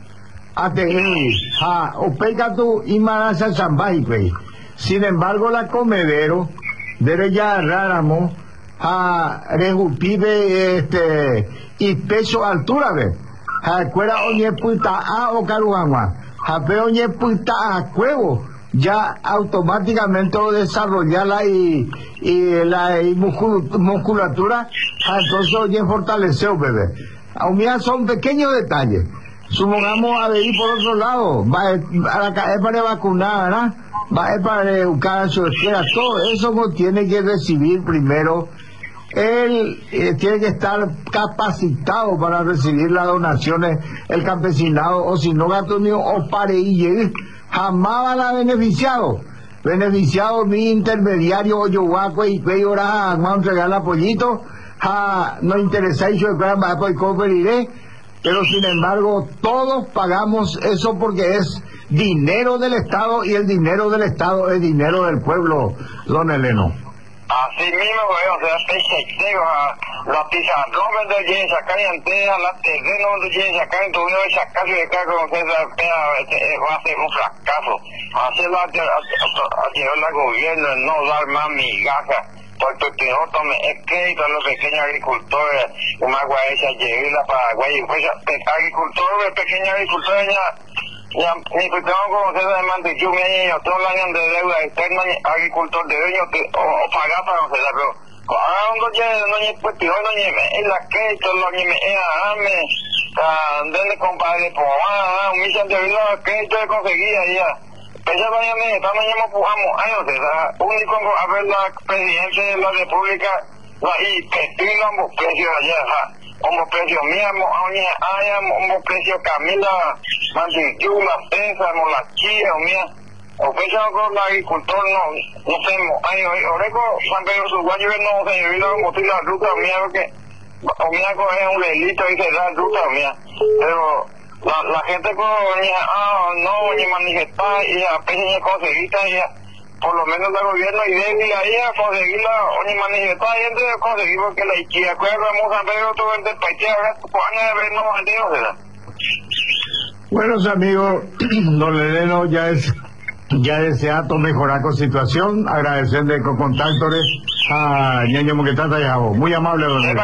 o pega tu imanasa chambai sin embargo la comedero debe ya ráramo rejupibe y peso altura ve fuera oñe puta a o carujanua pero oñe puta a cuevo ya automáticamente lo desarrollarla y la musculatura entonces oye fortalecer bebé aún son pequeños detalles supongamos a venir por otro lado va a la calle para vacunar ¿verdad? Va para educar a su escuela todo eso no tiene que recibir primero él tiene que estar capacitado para recibir las donaciones el campesinado o si no gato mío o pare y llegue jamás van a beneficiado mi intermediario Oyohuaco y ahora vamos a entregar el pollito no interesa y yo pero sin embargo todos pagamos eso porque es dinero del Estado y el dinero del Estado es dinero del pueblo Don Eleno.
Así mismo, o sea, la pizarrones de Jen sacar entera, la terrenos de Jen sacar en tu vida y sacar de acá con que esa va a ser un fracaso. Hacerlo a llevar al gobierno, no dar más migajas. Porque que no tome es crédito a los pequeños agricultores, una guayesa llevarla para Paraguay, pues agricultores, pequeños agricultores ya ni pues tengo como se de mantequilla yo todo el año de deuda externa agricultor de dueño o pagar para no se da pero ahora un coche no ni pues tío no ni me la crédito lo ni me donde compadre pues un millón de euros crédito de conseguía ya esa mañana estamos pujamos años único a ver la presidente de la república y que tiene ambos precios allá como precio mismo como precio Camila Mantichula, César, Molachía, mía, o precio con el agricultor no sé, oreco San Pedro Suguayo no se lleva como si la ruta mía porque o mía coge un delito y se da ruta mía, pero la gente con no ni manifestar y a pequeña conseguita por lo menos del gobierno y débil ahí a conseguir la manifestada gente conseguir porque la Ikea vamos a ver otro del país ahora años de vernos banderos, ¿verdad?
Buenos amigos, don Leleno ya desea mejorar con situación, agradecerle con contactos a Ñaño Moquetata y a vos. Muy amable, don Leleno.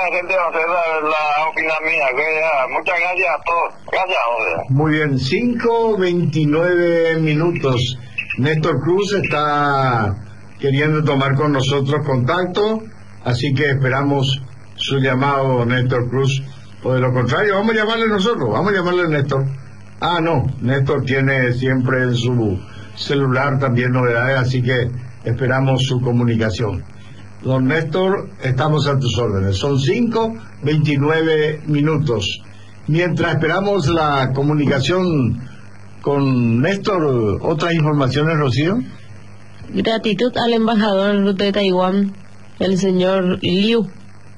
Muchas gracias a todos. Gracias, joder.
Muy bien, 5:29 minutos. Néstor Cruz está queriendo tomar con nosotros contacto, así que esperamos su llamado, Néstor Cruz, o de lo contrario, vamos a llamarle nosotros, vamos a llamarle a Néstor. Ah, no, Néstor tiene siempre en su celular también novedades, así que esperamos su comunicación. Don Néstor, estamos a tus órdenes. Son 5:29 minutos. Mientras esperamos la comunicación con Néstor, ¿otras informaciones, Rocío?
Gratitud al embajador de Taiwán, el señor Liu.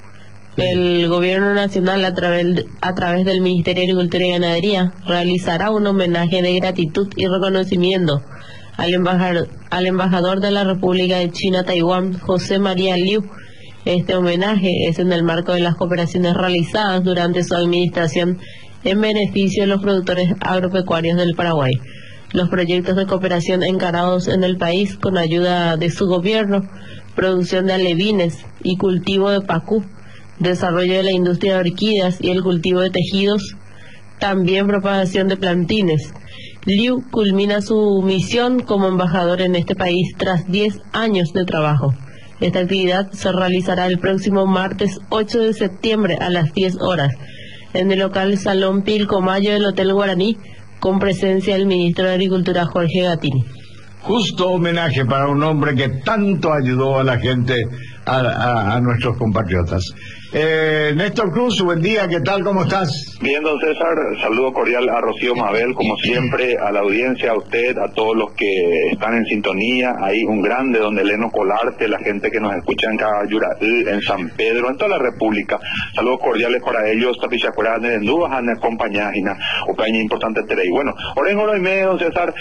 El gobierno nacional a través del Ministerio de Agricultura y Ganadería realizará un homenaje de gratitud y reconocimiento al embajador de la República de China Taiwán, José María Liu. Este homenaje es en el marco de las cooperaciones realizadas durante su administración en beneficio de los productores agropecuarios del Paraguay. Los proyectos de cooperación encarados en el país con ayuda de su gobierno, producción de alevines y cultivo de pacú, desarrollo de la industria de orquídeas y el cultivo de tejidos, también propagación de plantines. Liu culmina su misión como embajador en este país tras 10 años de trabajo. Esta actividad se realizará el próximo martes 8 de septiembre a las 10 horas en el local Salón Pilcomayo del Hotel Guaraní, con presencia del ministro de Agricultura Jorge Gatini.
Justo homenaje para un hombre que tanto ayudó a la gente, a nuestros compatriotas. Néstor Cruz, buen día, ¿qué tal? ¿Cómo estás?
Bien, don César, saludo cordial a Rocío Mabel, como siempre, a la audiencia, a usted, a todos los que están en sintonía, ahí un grande, don Eleno Colarte, la gente que nos escucha en Caballuraí, en San Pedro, en toda la República, saludos cordiales para ellos, tapichacueras de Endúas, han acompañado, Ucaña importante Terey. Bueno, hora y media, don César,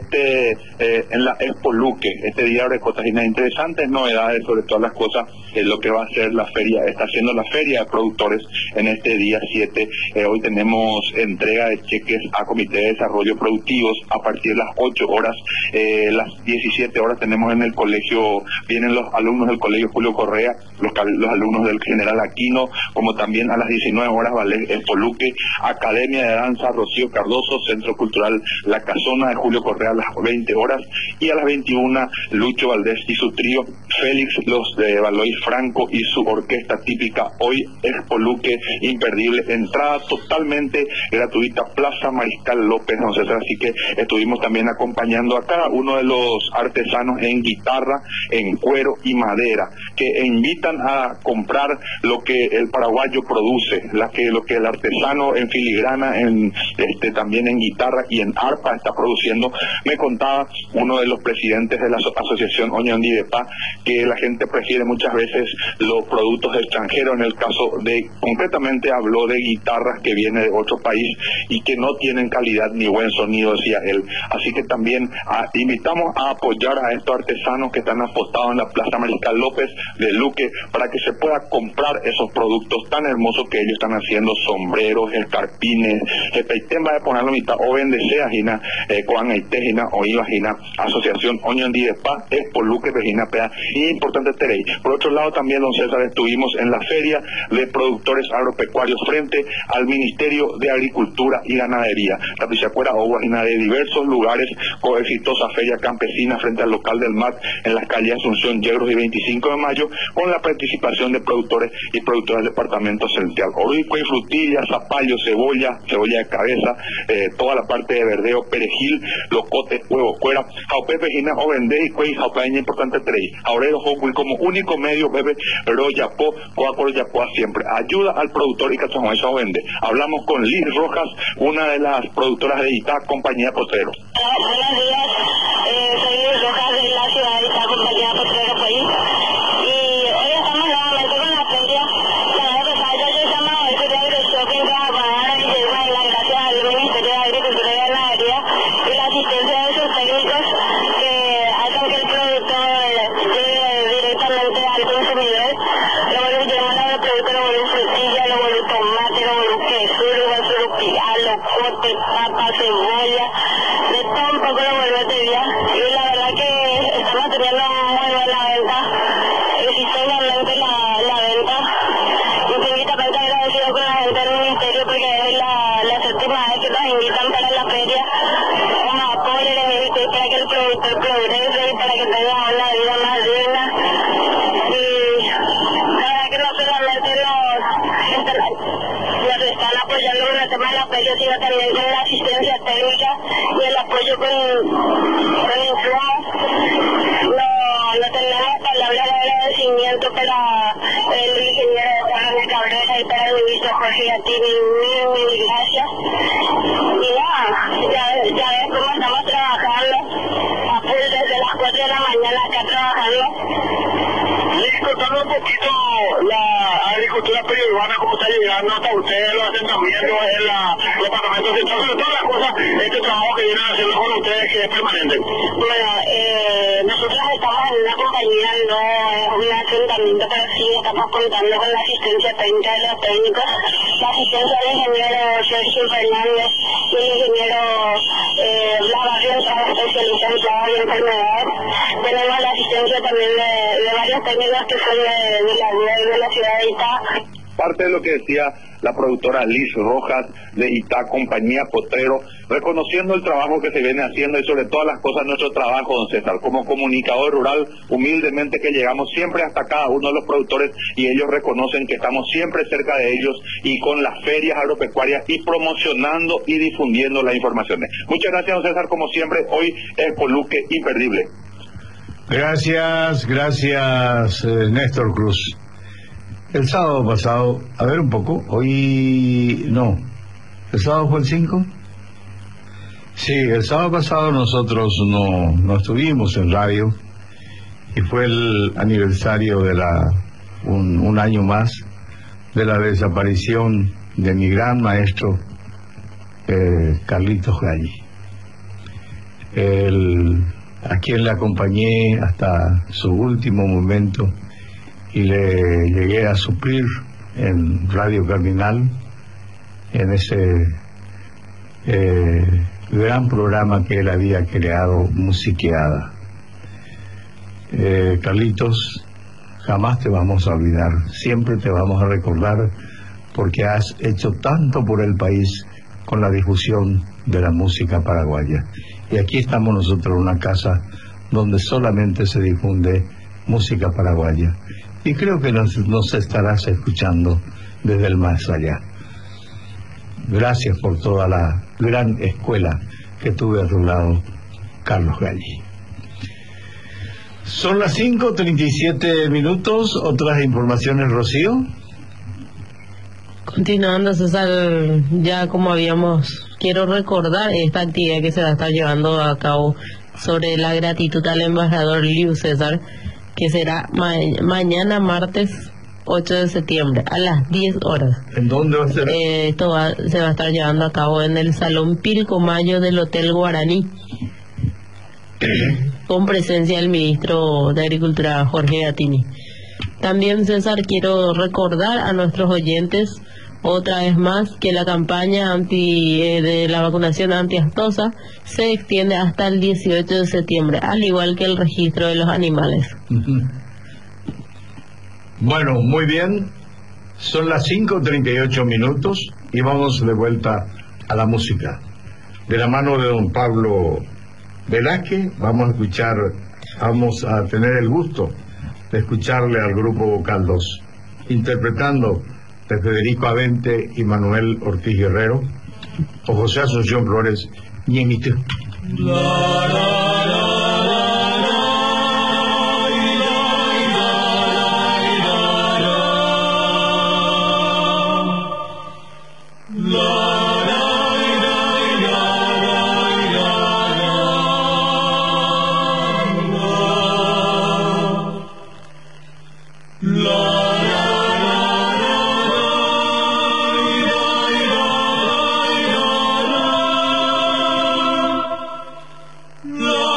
en la Expo Luque, este día de cosas interesantes novedades sobre todas las cosas, lo que va a ser la feria, está haciendo la feria de productores en este día 7. Hoy tenemos entrega de cheques a Comité de Desarrollo Productivos a partir de las 8 horas, las 17 horas tenemos en el colegio, vienen los alumnos del colegio Julio Correa, los alumnos del General Aquino, como también a las 19 horas Ballet Espoluque, Academia de Danza Rocío Cardoso, Centro Cultural La Casona de Julio Correa a las 20 horas, y a las 21 Lucho Valdés y su trío, Félix los de Baloy Franco y su orquesta típica. Hoy Expoluque imperdible, entrada totalmente gratuita, Plaza Mariscal López, don César, así que estuvimos también acompañando a cada uno de los artesanos en guitarra, en cuero y madera, que invitan a comprar lo que el paraguayo produce, lo que el artesano en filigrana, también en guitarra y en arpa está produciendo. Me contaba uno de los presidentes de la asociación Oñondi de Paz que la gente prefiere muchas veces los productos extranjeros, en el caso de, concretamente habló de guitarras que vienen de otro país y que no tienen calidad ni buen sonido, decía él. Así que también invitamos a apoyar a estos artesanos que están apostados en la Plaza Mariscal López de Luque para que se pueda comprar esos productos tan hermosos que ellos están haciendo, sombreros, escarpines, tema de ponerlo mitad o vendesea, Gina, Coan Aitejina, o Gina, Asociación Oñondi de Paz, Expo Luque, Regina Pea, y importante Terey. Por otro lado también, don César, estuvimos en la feria de productores agropecuarios frente al Ministerio de Agricultura y Ganadería. Tapichacuera o Guajina, de diversos lugares, con exitosa feria campesina frente al local del MAT en las calles Asunción, Yegros y 25 de mayo, con la participación de productores y productoras del departamento central. Orico y frutilla, zapallo, cebolla de cabeza, toda la parte de verdeo, perejil, locote, huevo, cuera, jaupepe, gina, o vende y cuey, jaupeña, importante trey. Aurero, jocuy, como único medio, bebe, pero yapó, coacoro, yapó siempre. Ayuda al productor y cachón, eso vende. Hablamos con Liz Rojas, una de las productoras de Itá, compañía Potrero.
Buenos días, soy Liz Rojas de la ciudad de Itá, compañía Potrero, país. Y hoy estamos nuevamente con la feria. La vez pasada ya estamos hoy con el shopping de Aguadana y llegó en la gracia al Ministerio de Agricultura y Ganadería y la asistencia de sus técnicos que hacen que el con queso, surupía, locote, papa, cebolla, de todo un poco lo volvete bien. Y la verdad que estamos teniendo muy buena venta, exitosamente la venta. Infinitamente agradecido con la gente del ministerio porque es la séptima vez que nos invitan para la feria. Vamos a poder para que el productor progrese y para que tenga una vida más digna. Y la verdad que no solamente nos están apoyando con el tema de la feria, sino también con la asistencia técnica y el apoyo con insumos. No tenemos palabras de agradecimiento para el ingeniero Juan Cabrera y para el ministro Jorge Gatini. Mil gracias. Y nada, ya ves cómo estamos trabajando a full desde las 4 de la mañana acá trabajando.
Y contando un poquito la agricultura periurbana, cómo está llegando hasta ustedes, los asentamientos, los departamentos centrales, sobre todas las cosas, este trabajo que vienen haciendo con ustedes que es permanente.
Bueno, nosotros estamos en una compañía, no es un asentamiento, pero sí estamos contando con la asistencia técnica de los técnicos, la asistencia del ingeniero Sergio Fernández y el ingeniero Barrio, especialista en plagas y enfermedades. Tenemos la asistencia también de varios técnicos que son de la ciudad de Itá.
Parte de lo que decía la productora Liz Rojas de Itá, compañía Potrero, reconociendo el trabajo que se viene haciendo y sobre todas las cosas nuestro trabajo, don César, como comunicador rural, humildemente que llegamos siempre hasta cada uno de los productores y ellos reconocen que estamos siempre cerca de ellos y con las ferias agropecuarias y promocionando y difundiendo las informaciones. Muchas gracias, don César, como siempre, hoy es Poluque imperdible.
Gracias, Néstor Cruz. El sábado pasado, a ver un poco, hoy no, ¿el sábado fue el 5? Sí, el sábado pasado nosotros no estuvimos en radio y fue el aniversario de un año más de la desaparición de mi gran maestro Carlitos Galli, a quien le acompañé hasta su último momento y le llegué a suplir en Radio Cardinal, en ese gran programa que él había creado, Musiqueada. Carlitos, jamás te vamos a olvidar, siempre te vamos a recordar porque has hecho tanto por el país con la difusión de la música paraguaya. Y aquí estamos nosotros en una casa donde solamente se difunde música paraguaya. Y creo que nos estarás escuchando desde el más allá. Gracias por toda la gran escuela que tuve a tu lado, Carlos Galli. Son las 5:37. Otras informaciones, Rocío.
Continuando, César, ya como quiero recordar esta actividad que se va a estar llevando a cabo sobre la gratitud al embajador Liu, César, que será mañana martes 8 de septiembre a las 10 horas.
¿En dónde va a ser?
Esto se va a estar llevando a cabo en el Salón Pilcomayo del Hotel Guaraní, con presencia del ministro de Agricultura Jorge Gatini. También, César, quiero recordar a nuestros oyentes otra vez más que la campaña de la vacunación antiaftosa se extiende hasta el 18 de septiembre, al igual que el registro de los animales.
Bueno, muy bien. Son las 5:38 y vamos de vuelta a la música. De la mano de don Pablo Velázquez vamos a tener el gusto de escucharle al grupo Vocal 2, interpretando de Federico Avente y Manuel Ortiz Guerrero, o José Asunción Flores, Ñemite.
La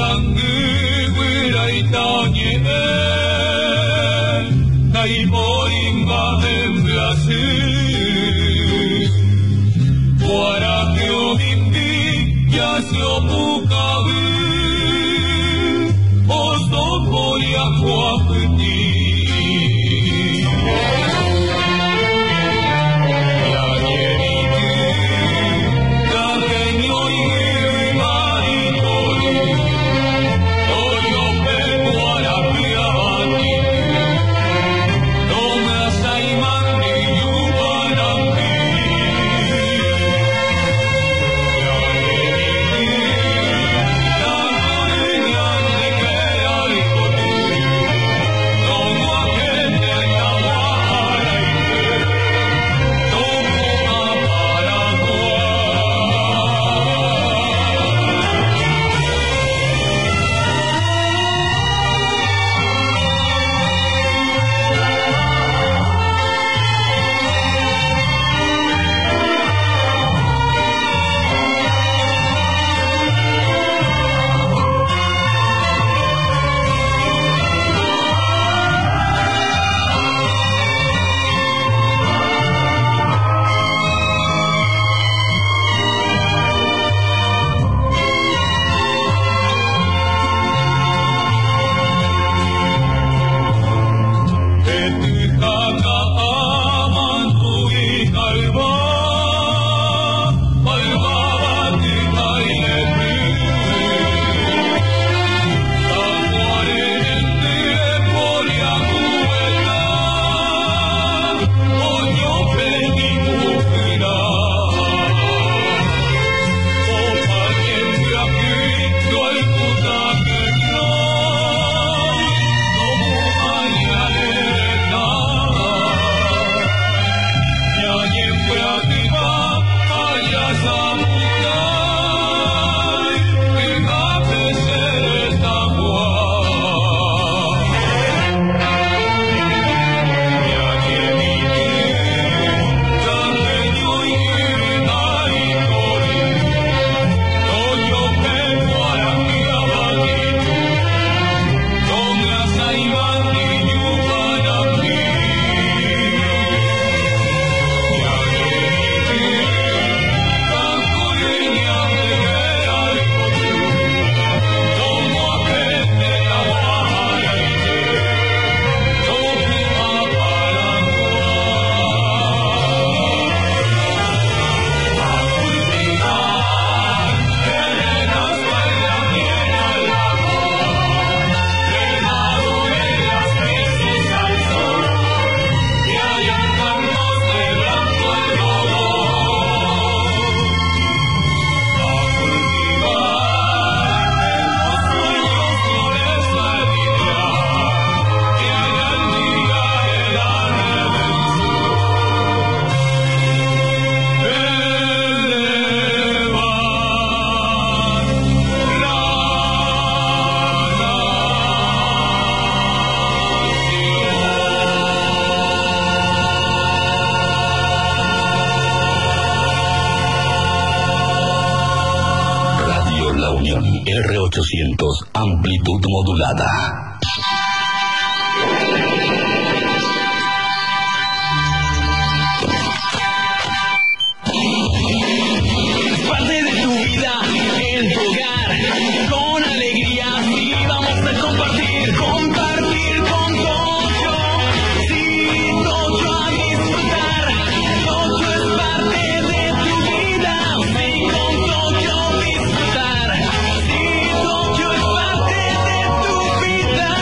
R800, amplitud modulada.
Parte de tu vida, en tu hogar, con alegría, sí, vamos a compartir con Tocho. Sí, Tocho a disfrutar, Tocho es parte de tu vida, sí, con Tocho disfrutar, sí, Tocho es parte de tu vida.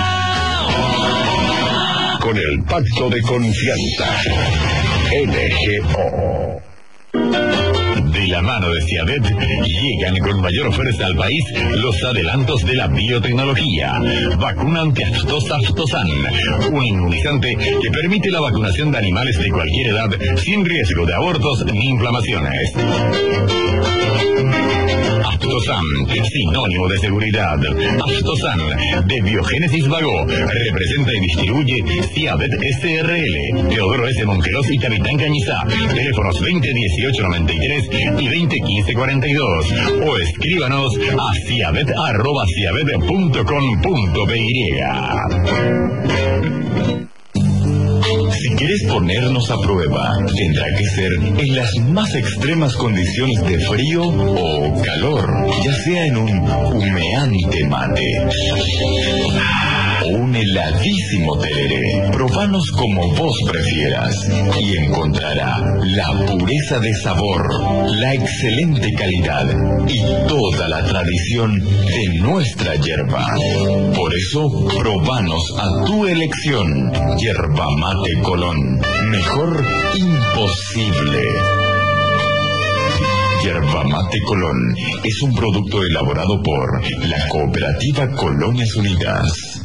Con el pacto de confianza, NGO.
De la mano de Ciavet, llegan con mayor fuerza al país los adelantos de la biotecnología. Vacuna antiaftosa Aftosan, un inmunizante que permite la vacunación de animales de cualquier edad sin riesgo de abortos ni inflamaciones. Aftosan, sinónimo de seguridad. Aftosan, de Biogénesis Vago, representa y distribuye Ciabet SRL, Teodoro S. Mongelos y Capitán Cañizá. Teléfonos 2018-93 y 2015-42. O escríbanos a ciabet@ciabet.com.py.
Si quieres ponernos a prueba, tendrá que ser en las más extremas condiciones de frío o calor, ya sea en un humeante mate o un heladísimo tereré. Probanos como vos prefieras y encontrará la pureza de sabor, la excelente calidad y toda la tradición de nuestra yerba. Por eso, probanos a tu elección. Yerba Mate Colón. Mejor imposible. Yerba Mate Colón es un producto elaborado por la Cooperativa Colonias Unidas.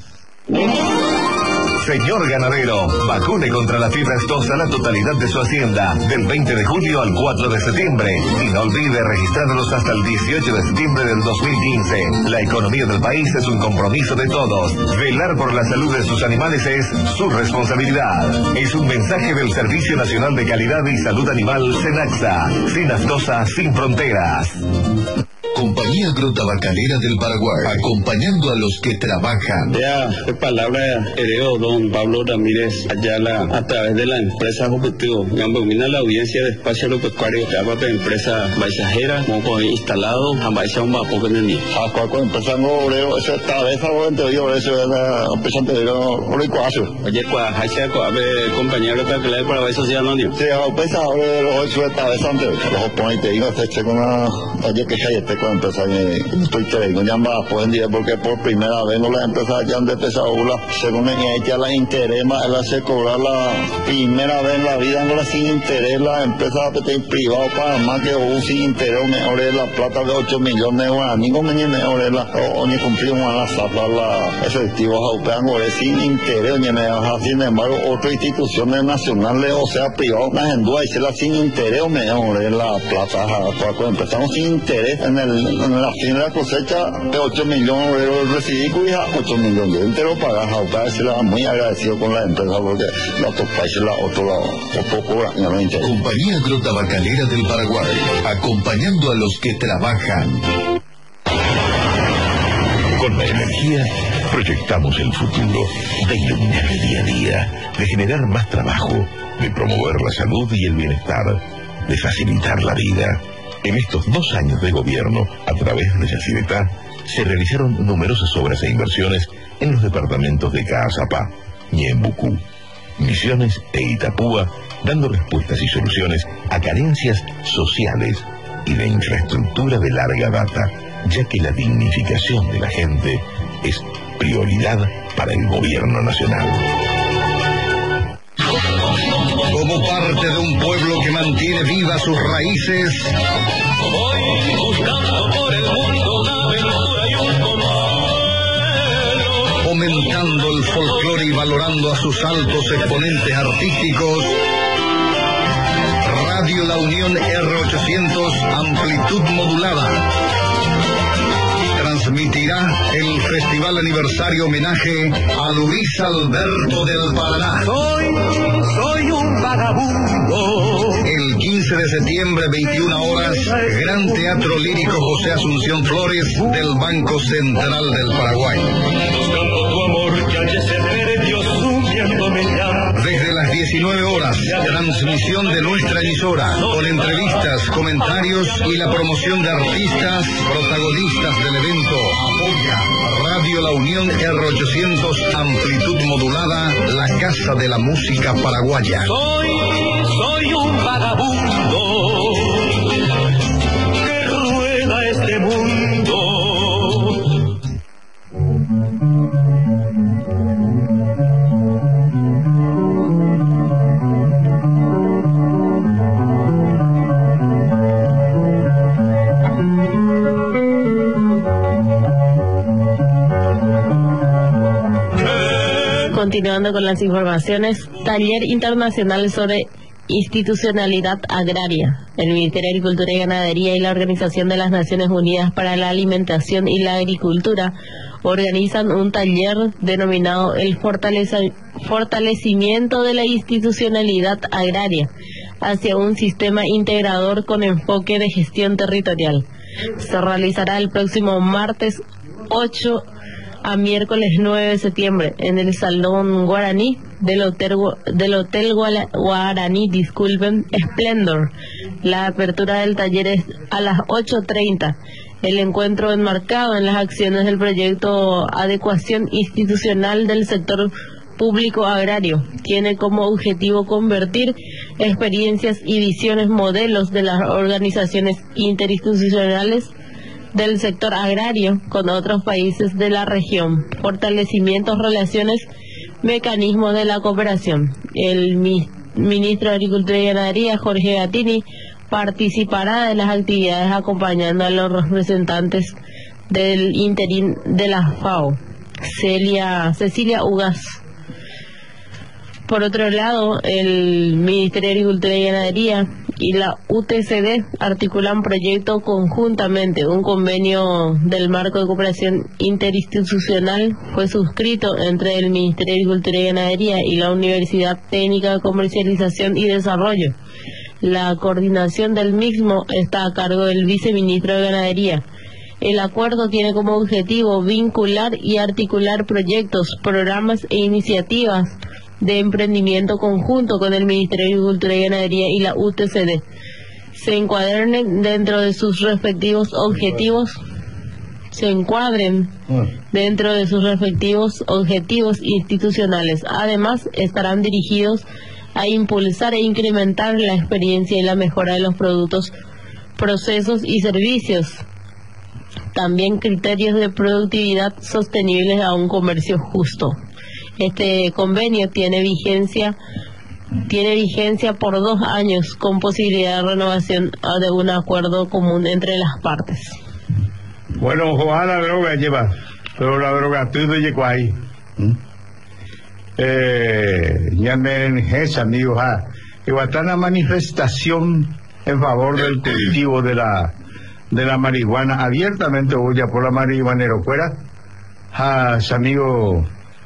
Señor ganadero, vacune contra la fiebre aftosa la totalidad de su hacienda, del 20 de julio al 4 de septiembre. Y no olvide registrarlos hasta el 18 de septiembre del 2015. La economía del país es un compromiso de todos. Velar por la salud de sus animales es su responsabilidad. Es un mensaje del Servicio Nacional de Calidad y Salud Animal, SENAXA. Sin aftosa, sin fronteras.
Compañía Agrotabacalera del Paraguay, acompañando a los que trabajan.
Ya, de palabra heredó don Pablo Ramírez Ayala a través de la empresa Objetivo. Gambomina la audiencia de espacio agropecuario, ya para la empresa baisajera, como instalado, a baixa un vapo que tenía.
A cual empresa no obrero, esa esta vez a vos anterior, eso es la empresa anterior, obrero.
Oye, hacha compañía agropecuaria del Paraguay Social Anónimo.
Sí, a empresa obrero, eso esta vez anterior. Los oponentes, y no se eche con una, oye, que se este con empresa estoy trayendo ya más pueden decir porque por primera vez no las empresas ya han empezado según ella la interés más él hace cobrar la primera vez en la vida no la sin interés la empresa privada para más que sin interés mejor es la plata de 8 millones de guaraní como mejor es la o ni cumplimos a la zafra la efectivos aupean sin interés ni sin embargo otras instituciones nacionales o sea privadas más en duda y se la sin interés o mejor es la plata cuando empezamos sin interés en la fin de la cosecha de 8 millones de euros recibí cuya 8 millones de entero para Jauta se la muy agradecido con la empresa porque los otros países la otro cobran.
Compañía Agrotabacalera del Paraguay, acompañando a los que trabajan.
Con la energía proyectamos el futuro de iluminar el día a día, de generar más trabajo, de promover la salud y el bienestar, de facilitar la vida. En estos 2 años de gobierno, a través de Yacyretá, se realizaron numerosas obras e inversiones en los departamentos de Caazapá, Ñembucú, Misiones e Itapúa, dando respuestas y soluciones a carencias sociales y de infraestructura de larga data, ya que la dignificación de la gente es prioridad para el gobierno nacional.
Como parte de un pueblo que mantiene vivas sus raíces,
voy buscando por el mundo una aventura y un consuelo,
fomentando el folclore y valorando a sus altos exponentes artísticos. Radio La Unión R800, amplitud modulada, transmitirá el Festival Aniversario Homenaje a Luis Alberto del Paraná.
Soy un vagabundo.
El 15 de septiembre, 21 horas, Gran Teatro Lírico José Asunción Flores del Banco Central del Paraguay.
Buscando tu amor, ya se perdió subiéndome ya.
Desde las 19 horas, transmisión de nuestra emisora, con entrevistas, comentarios y la promoción de artistas, protagonistas del evento. Apoya Radio La Unión R800, amplitud modulada, la casa de la música paraguaya.
Soy un vagabundo que rueda este mundo.
Continuando con las informaciones, taller internacional sobre institucionalidad agraria. El Ministerio de Agricultura y Ganadería y la Organización de las Naciones Unidas para la Alimentación y la Agricultura organizan un taller denominado el fortalecimiento de la institucionalidad agraria hacia un sistema integrador con enfoque de gestión territorial. Se realizará el próximo martes 8 a miércoles 9 de septiembre en el Salón Guaraní del Hotel Guaraní, Splendor. La apertura del taller es a las 8:30. El encuentro enmarcado en las acciones del proyecto Adecuación Institucional del Sector Público Agrario tiene como objetivo convertir experiencias y visiones modelos de las organizaciones interinstitucionales del sector agrario con otros países de la región, fortalecimientos, relaciones, mecanismos de la cooperación. El ministro de Agricultura y Ganadería, Jorge Gatini, participará de las actividades acompañando a los representantes del interín de la FAO, Cecilia Ugas. Por otro lado, el Ministerio de Agricultura y Ganadería y la UTCD articulan proyecto conjuntamente. Un convenio del marco de cooperación interinstitucional fue suscrito entre el Ministerio de Agricultura y Ganadería y la Universidad Técnica de Comercialización y Desarrollo. La coordinación del mismo está a cargo del viceministro de Ganadería. El acuerdo tiene como objetivo vincular y articular proyectos, programas e iniciativas de emprendimiento conjunto con el Ministerio de Agricultura y Ganadería y la UTCD. Se encuadren dentro de sus respectivos objetivos institucionales. Además, estarán dirigidos a impulsar e incrementar la experiencia y la mejora de los productos, procesos y servicios. También criterios de productividad sostenibles a un comercio justo. Este convenio tiene vigencia por 2 años con posibilidad de renovación de un acuerdo común entre las partes.
Bueno, ojalá la droga lleva, pero la droga tú no llegó ahí. Ya me esa amigo, igual está una manifestación en favor del cultivo de la marihuana abiertamente, o ya por la marihuanero fuera, amigo.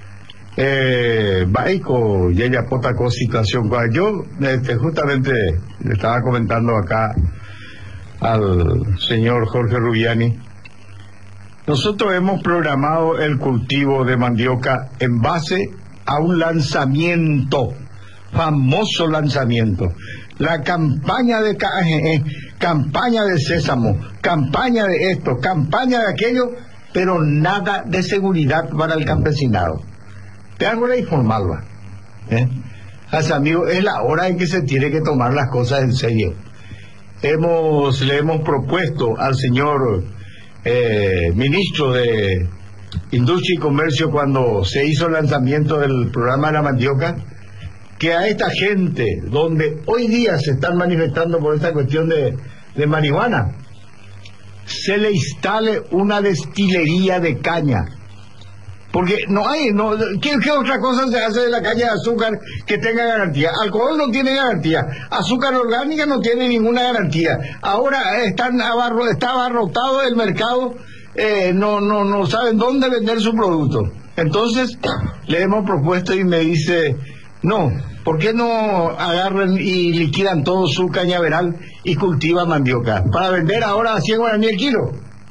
Baico, y ella potaco situación. Yo justamente le estaba comentando acá al señor Jorge Rubiani. Nosotros hemos programado el cultivo de mandioca en base a un lanzamiento, famoso lanzamiento. La campaña de KGE, campaña de Sésamo, campaña de esto, campaña de aquello, pero nada de seguridad para el campesinado. Te hago la informalva. Amigo, es la hora en que se tiene que tomar las cosas en serio. Le hemos propuesto al señor ministro de Industria y Comercio, cuando se hizo el lanzamiento del programa de la mandioca, que a esta gente, donde hoy día se están manifestando por esta cuestión de marihuana, se le instale una destilería de caña. Porque ¿qué otra cosa se hace de la caña de azúcar que tenga garantía? Alcohol no tiene garantía, azúcar orgánica no tiene ninguna garantía. Ahora está abarrotado el mercado, no saben dónde vender su producto. Entonces le hemos propuesto y me dice, no, ¿por qué no agarran y liquidan todo su cañaveral y cultivan mandioca para vender ahora a 100 guaraní el kilo?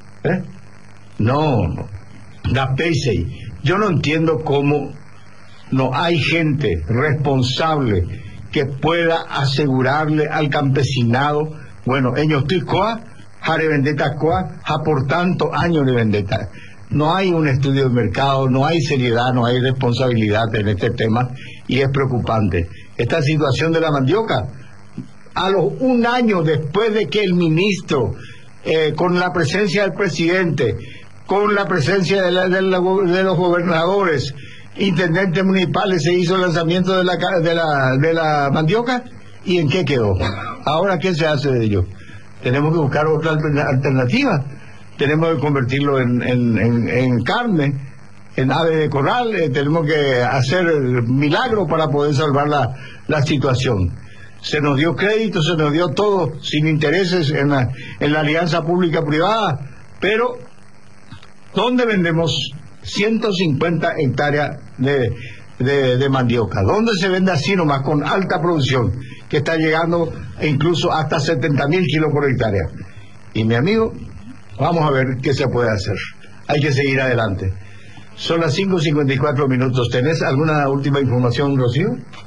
No, da pese. Yo no entiendo cómo no hay gente responsable que pueda asegurarle al campesinado, bueno, ellos estoy coa, jare vendetta coa, ja por tantos años de vendetta. No hay un estudio de mercado, no hay seriedad, no hay responsabilidad en este tema, y es preocupante. Esta situación de la mandioca, a los 1 año después de que el ministro, con la presencia del presidente, con la presencia de los gobernadores, intendentes municipales, se hizo el lanzamiento de la mandioca, ¿y en qué quedó? Ahora, ¿qué se hace de ello? Tenemos que buscar otra alternativa. Tenemos que convertirlo en carne, en ave de corral. Tenemos que hacer milagros para poder salvar la situación. se nos dio crédito, se nos dio todo sin intereses en la alianza pública-privada, pero ¿dónde vendemos 150 hectáreas de mandioca? ¿Dónde se vende así nomás con alta producción, que está llegando incluso hasta 70.000 kilos por hectárea? Y mi amigo, vamos a ver qué se puede hacer. Hay que seguir adelante. Son las 5:54 minutos. ¿Tenés alguna última información, Rocío?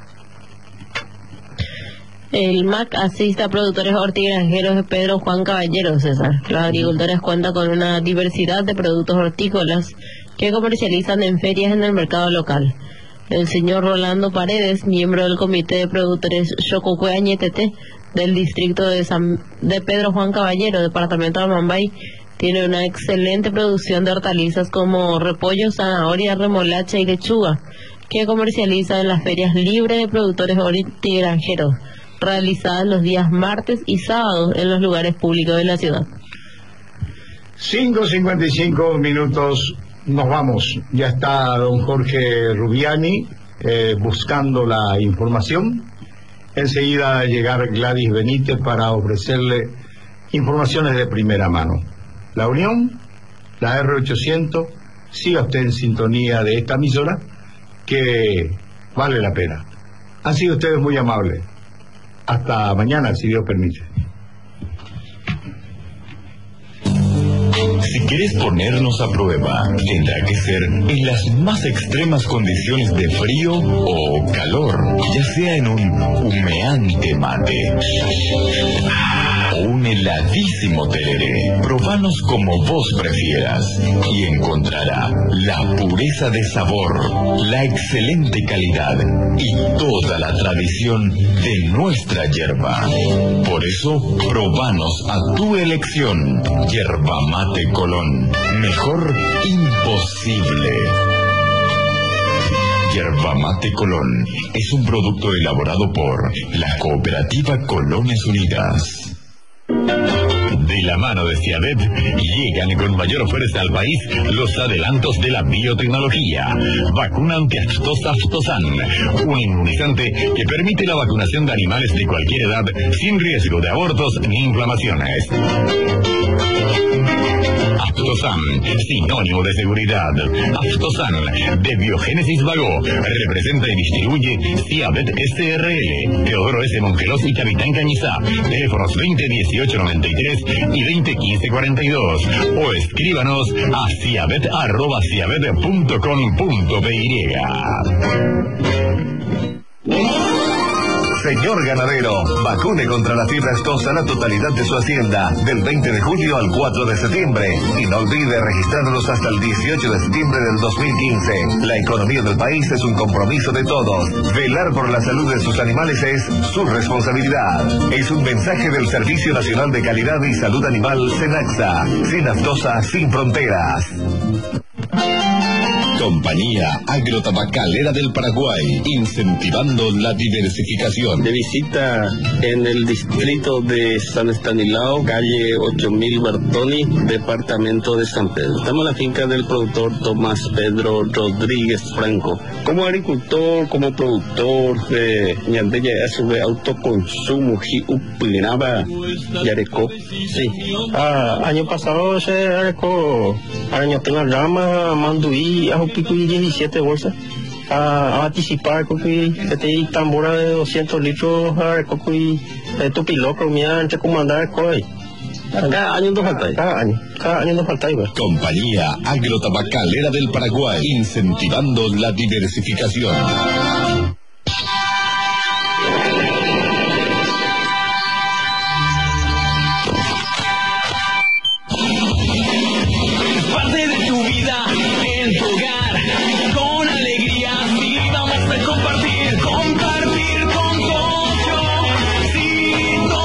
El MAC asiste a productores hortigranjeros de Pedro Juan Caballero, César. Los agricultores cuentan con una diversidad de productos hortícolas que comercializan en ferias en el mercado local. El señor Rolando Paredes, miembro del Comité de Productores Xococue Añetete del distrito de Pedro Juan Caballero, departamento de Amambay, tiene una excelente producción de hortalizas como repollo, zanahoria, remolacha y lechuga, que comercializa en las ferias libres de productores hortigranjeros, realizadas los días martes y sábados en los lugares públicos de la ciudad.
5:55 minutos, nos vamos. Ya está don Jorge Rubiani buscando la información. Enseguida llegar Gladys Benítez para ofrecerle informaciones de primera mano. La Unión, la R800, siga usted en sintonía de esta emisora, que vale la pena. Han sido ustedes muy amables. Hasta mañana, si Dios permite.
Si quieres ponernos a prueba, tendrá que ser en las más extremas condiciones de frío o calor, ya sea en un humeante mate o un heladísimo tereré. Probanos como vos prefieras y encontrará la pureza de sabor, la excelente calidad y toda la tradición de nuestra yerba. Por eso, probanos a tu elección. Yerba Mate Colón. Mejor imposible. Yerba Mate Colón es un producto elaborado por la Cooperativa Colonias Unidas.
De la mano de Ciavet llegan con mayor fuerza al país los adelantos de la biotecnología. Vacuna antiaftosa Aftosan, un inmunizante que permite la vacunación de animales de cualquier edad sin riesgo de abortos ni inflamaciones. Aftosan, sinónimo de seguridad. Aftosan, de Biogénesis Vago, representa y distribuye Ciavet SRL, Teodoro S. Mongelos y Capitán Cañizá. Teléfonos 201893 y 201542. O escríbanos a ciavet@ciavet.com.py.
Señor ganadero, vacune contra la fiebre aftosa la totalidad de su hacienda del 20 de julio al 4 de septiembre. Y no olvide registrarlos hasta el 18 de septiembre del 2015. La economía del país es un compromiso de todos. Velar por la salud de sus animales es su responsabilidad. Es un mensaje del Servicio Nacional de Calidad y Salud Animal, SENAXA. Sin aftosa, sin fronteras.
Compañía Agrotabacalera del Paraguay, incentivando la diversificación.
De visita en el distrito de San Estanislao, calle 8000 Bertoni, departamento de San Pedro. Estamos en la finca del productor Tomás Pedro Rodríguez Franco. Como agricultor, como productor de ñandeya de autoconsumo, upinaba yareco.
Sí. Año pasado se arecó año tenga rama, manduí, ajo pico y 17 bolsas. A participar con que este tambora de 200 litros arecó y tupiloco, mira, entre comandar coi. Cada año nos falta. Cada año nos falta igual.
Compañía Agrotabacalera del Paraguay, incentivando la diversificación.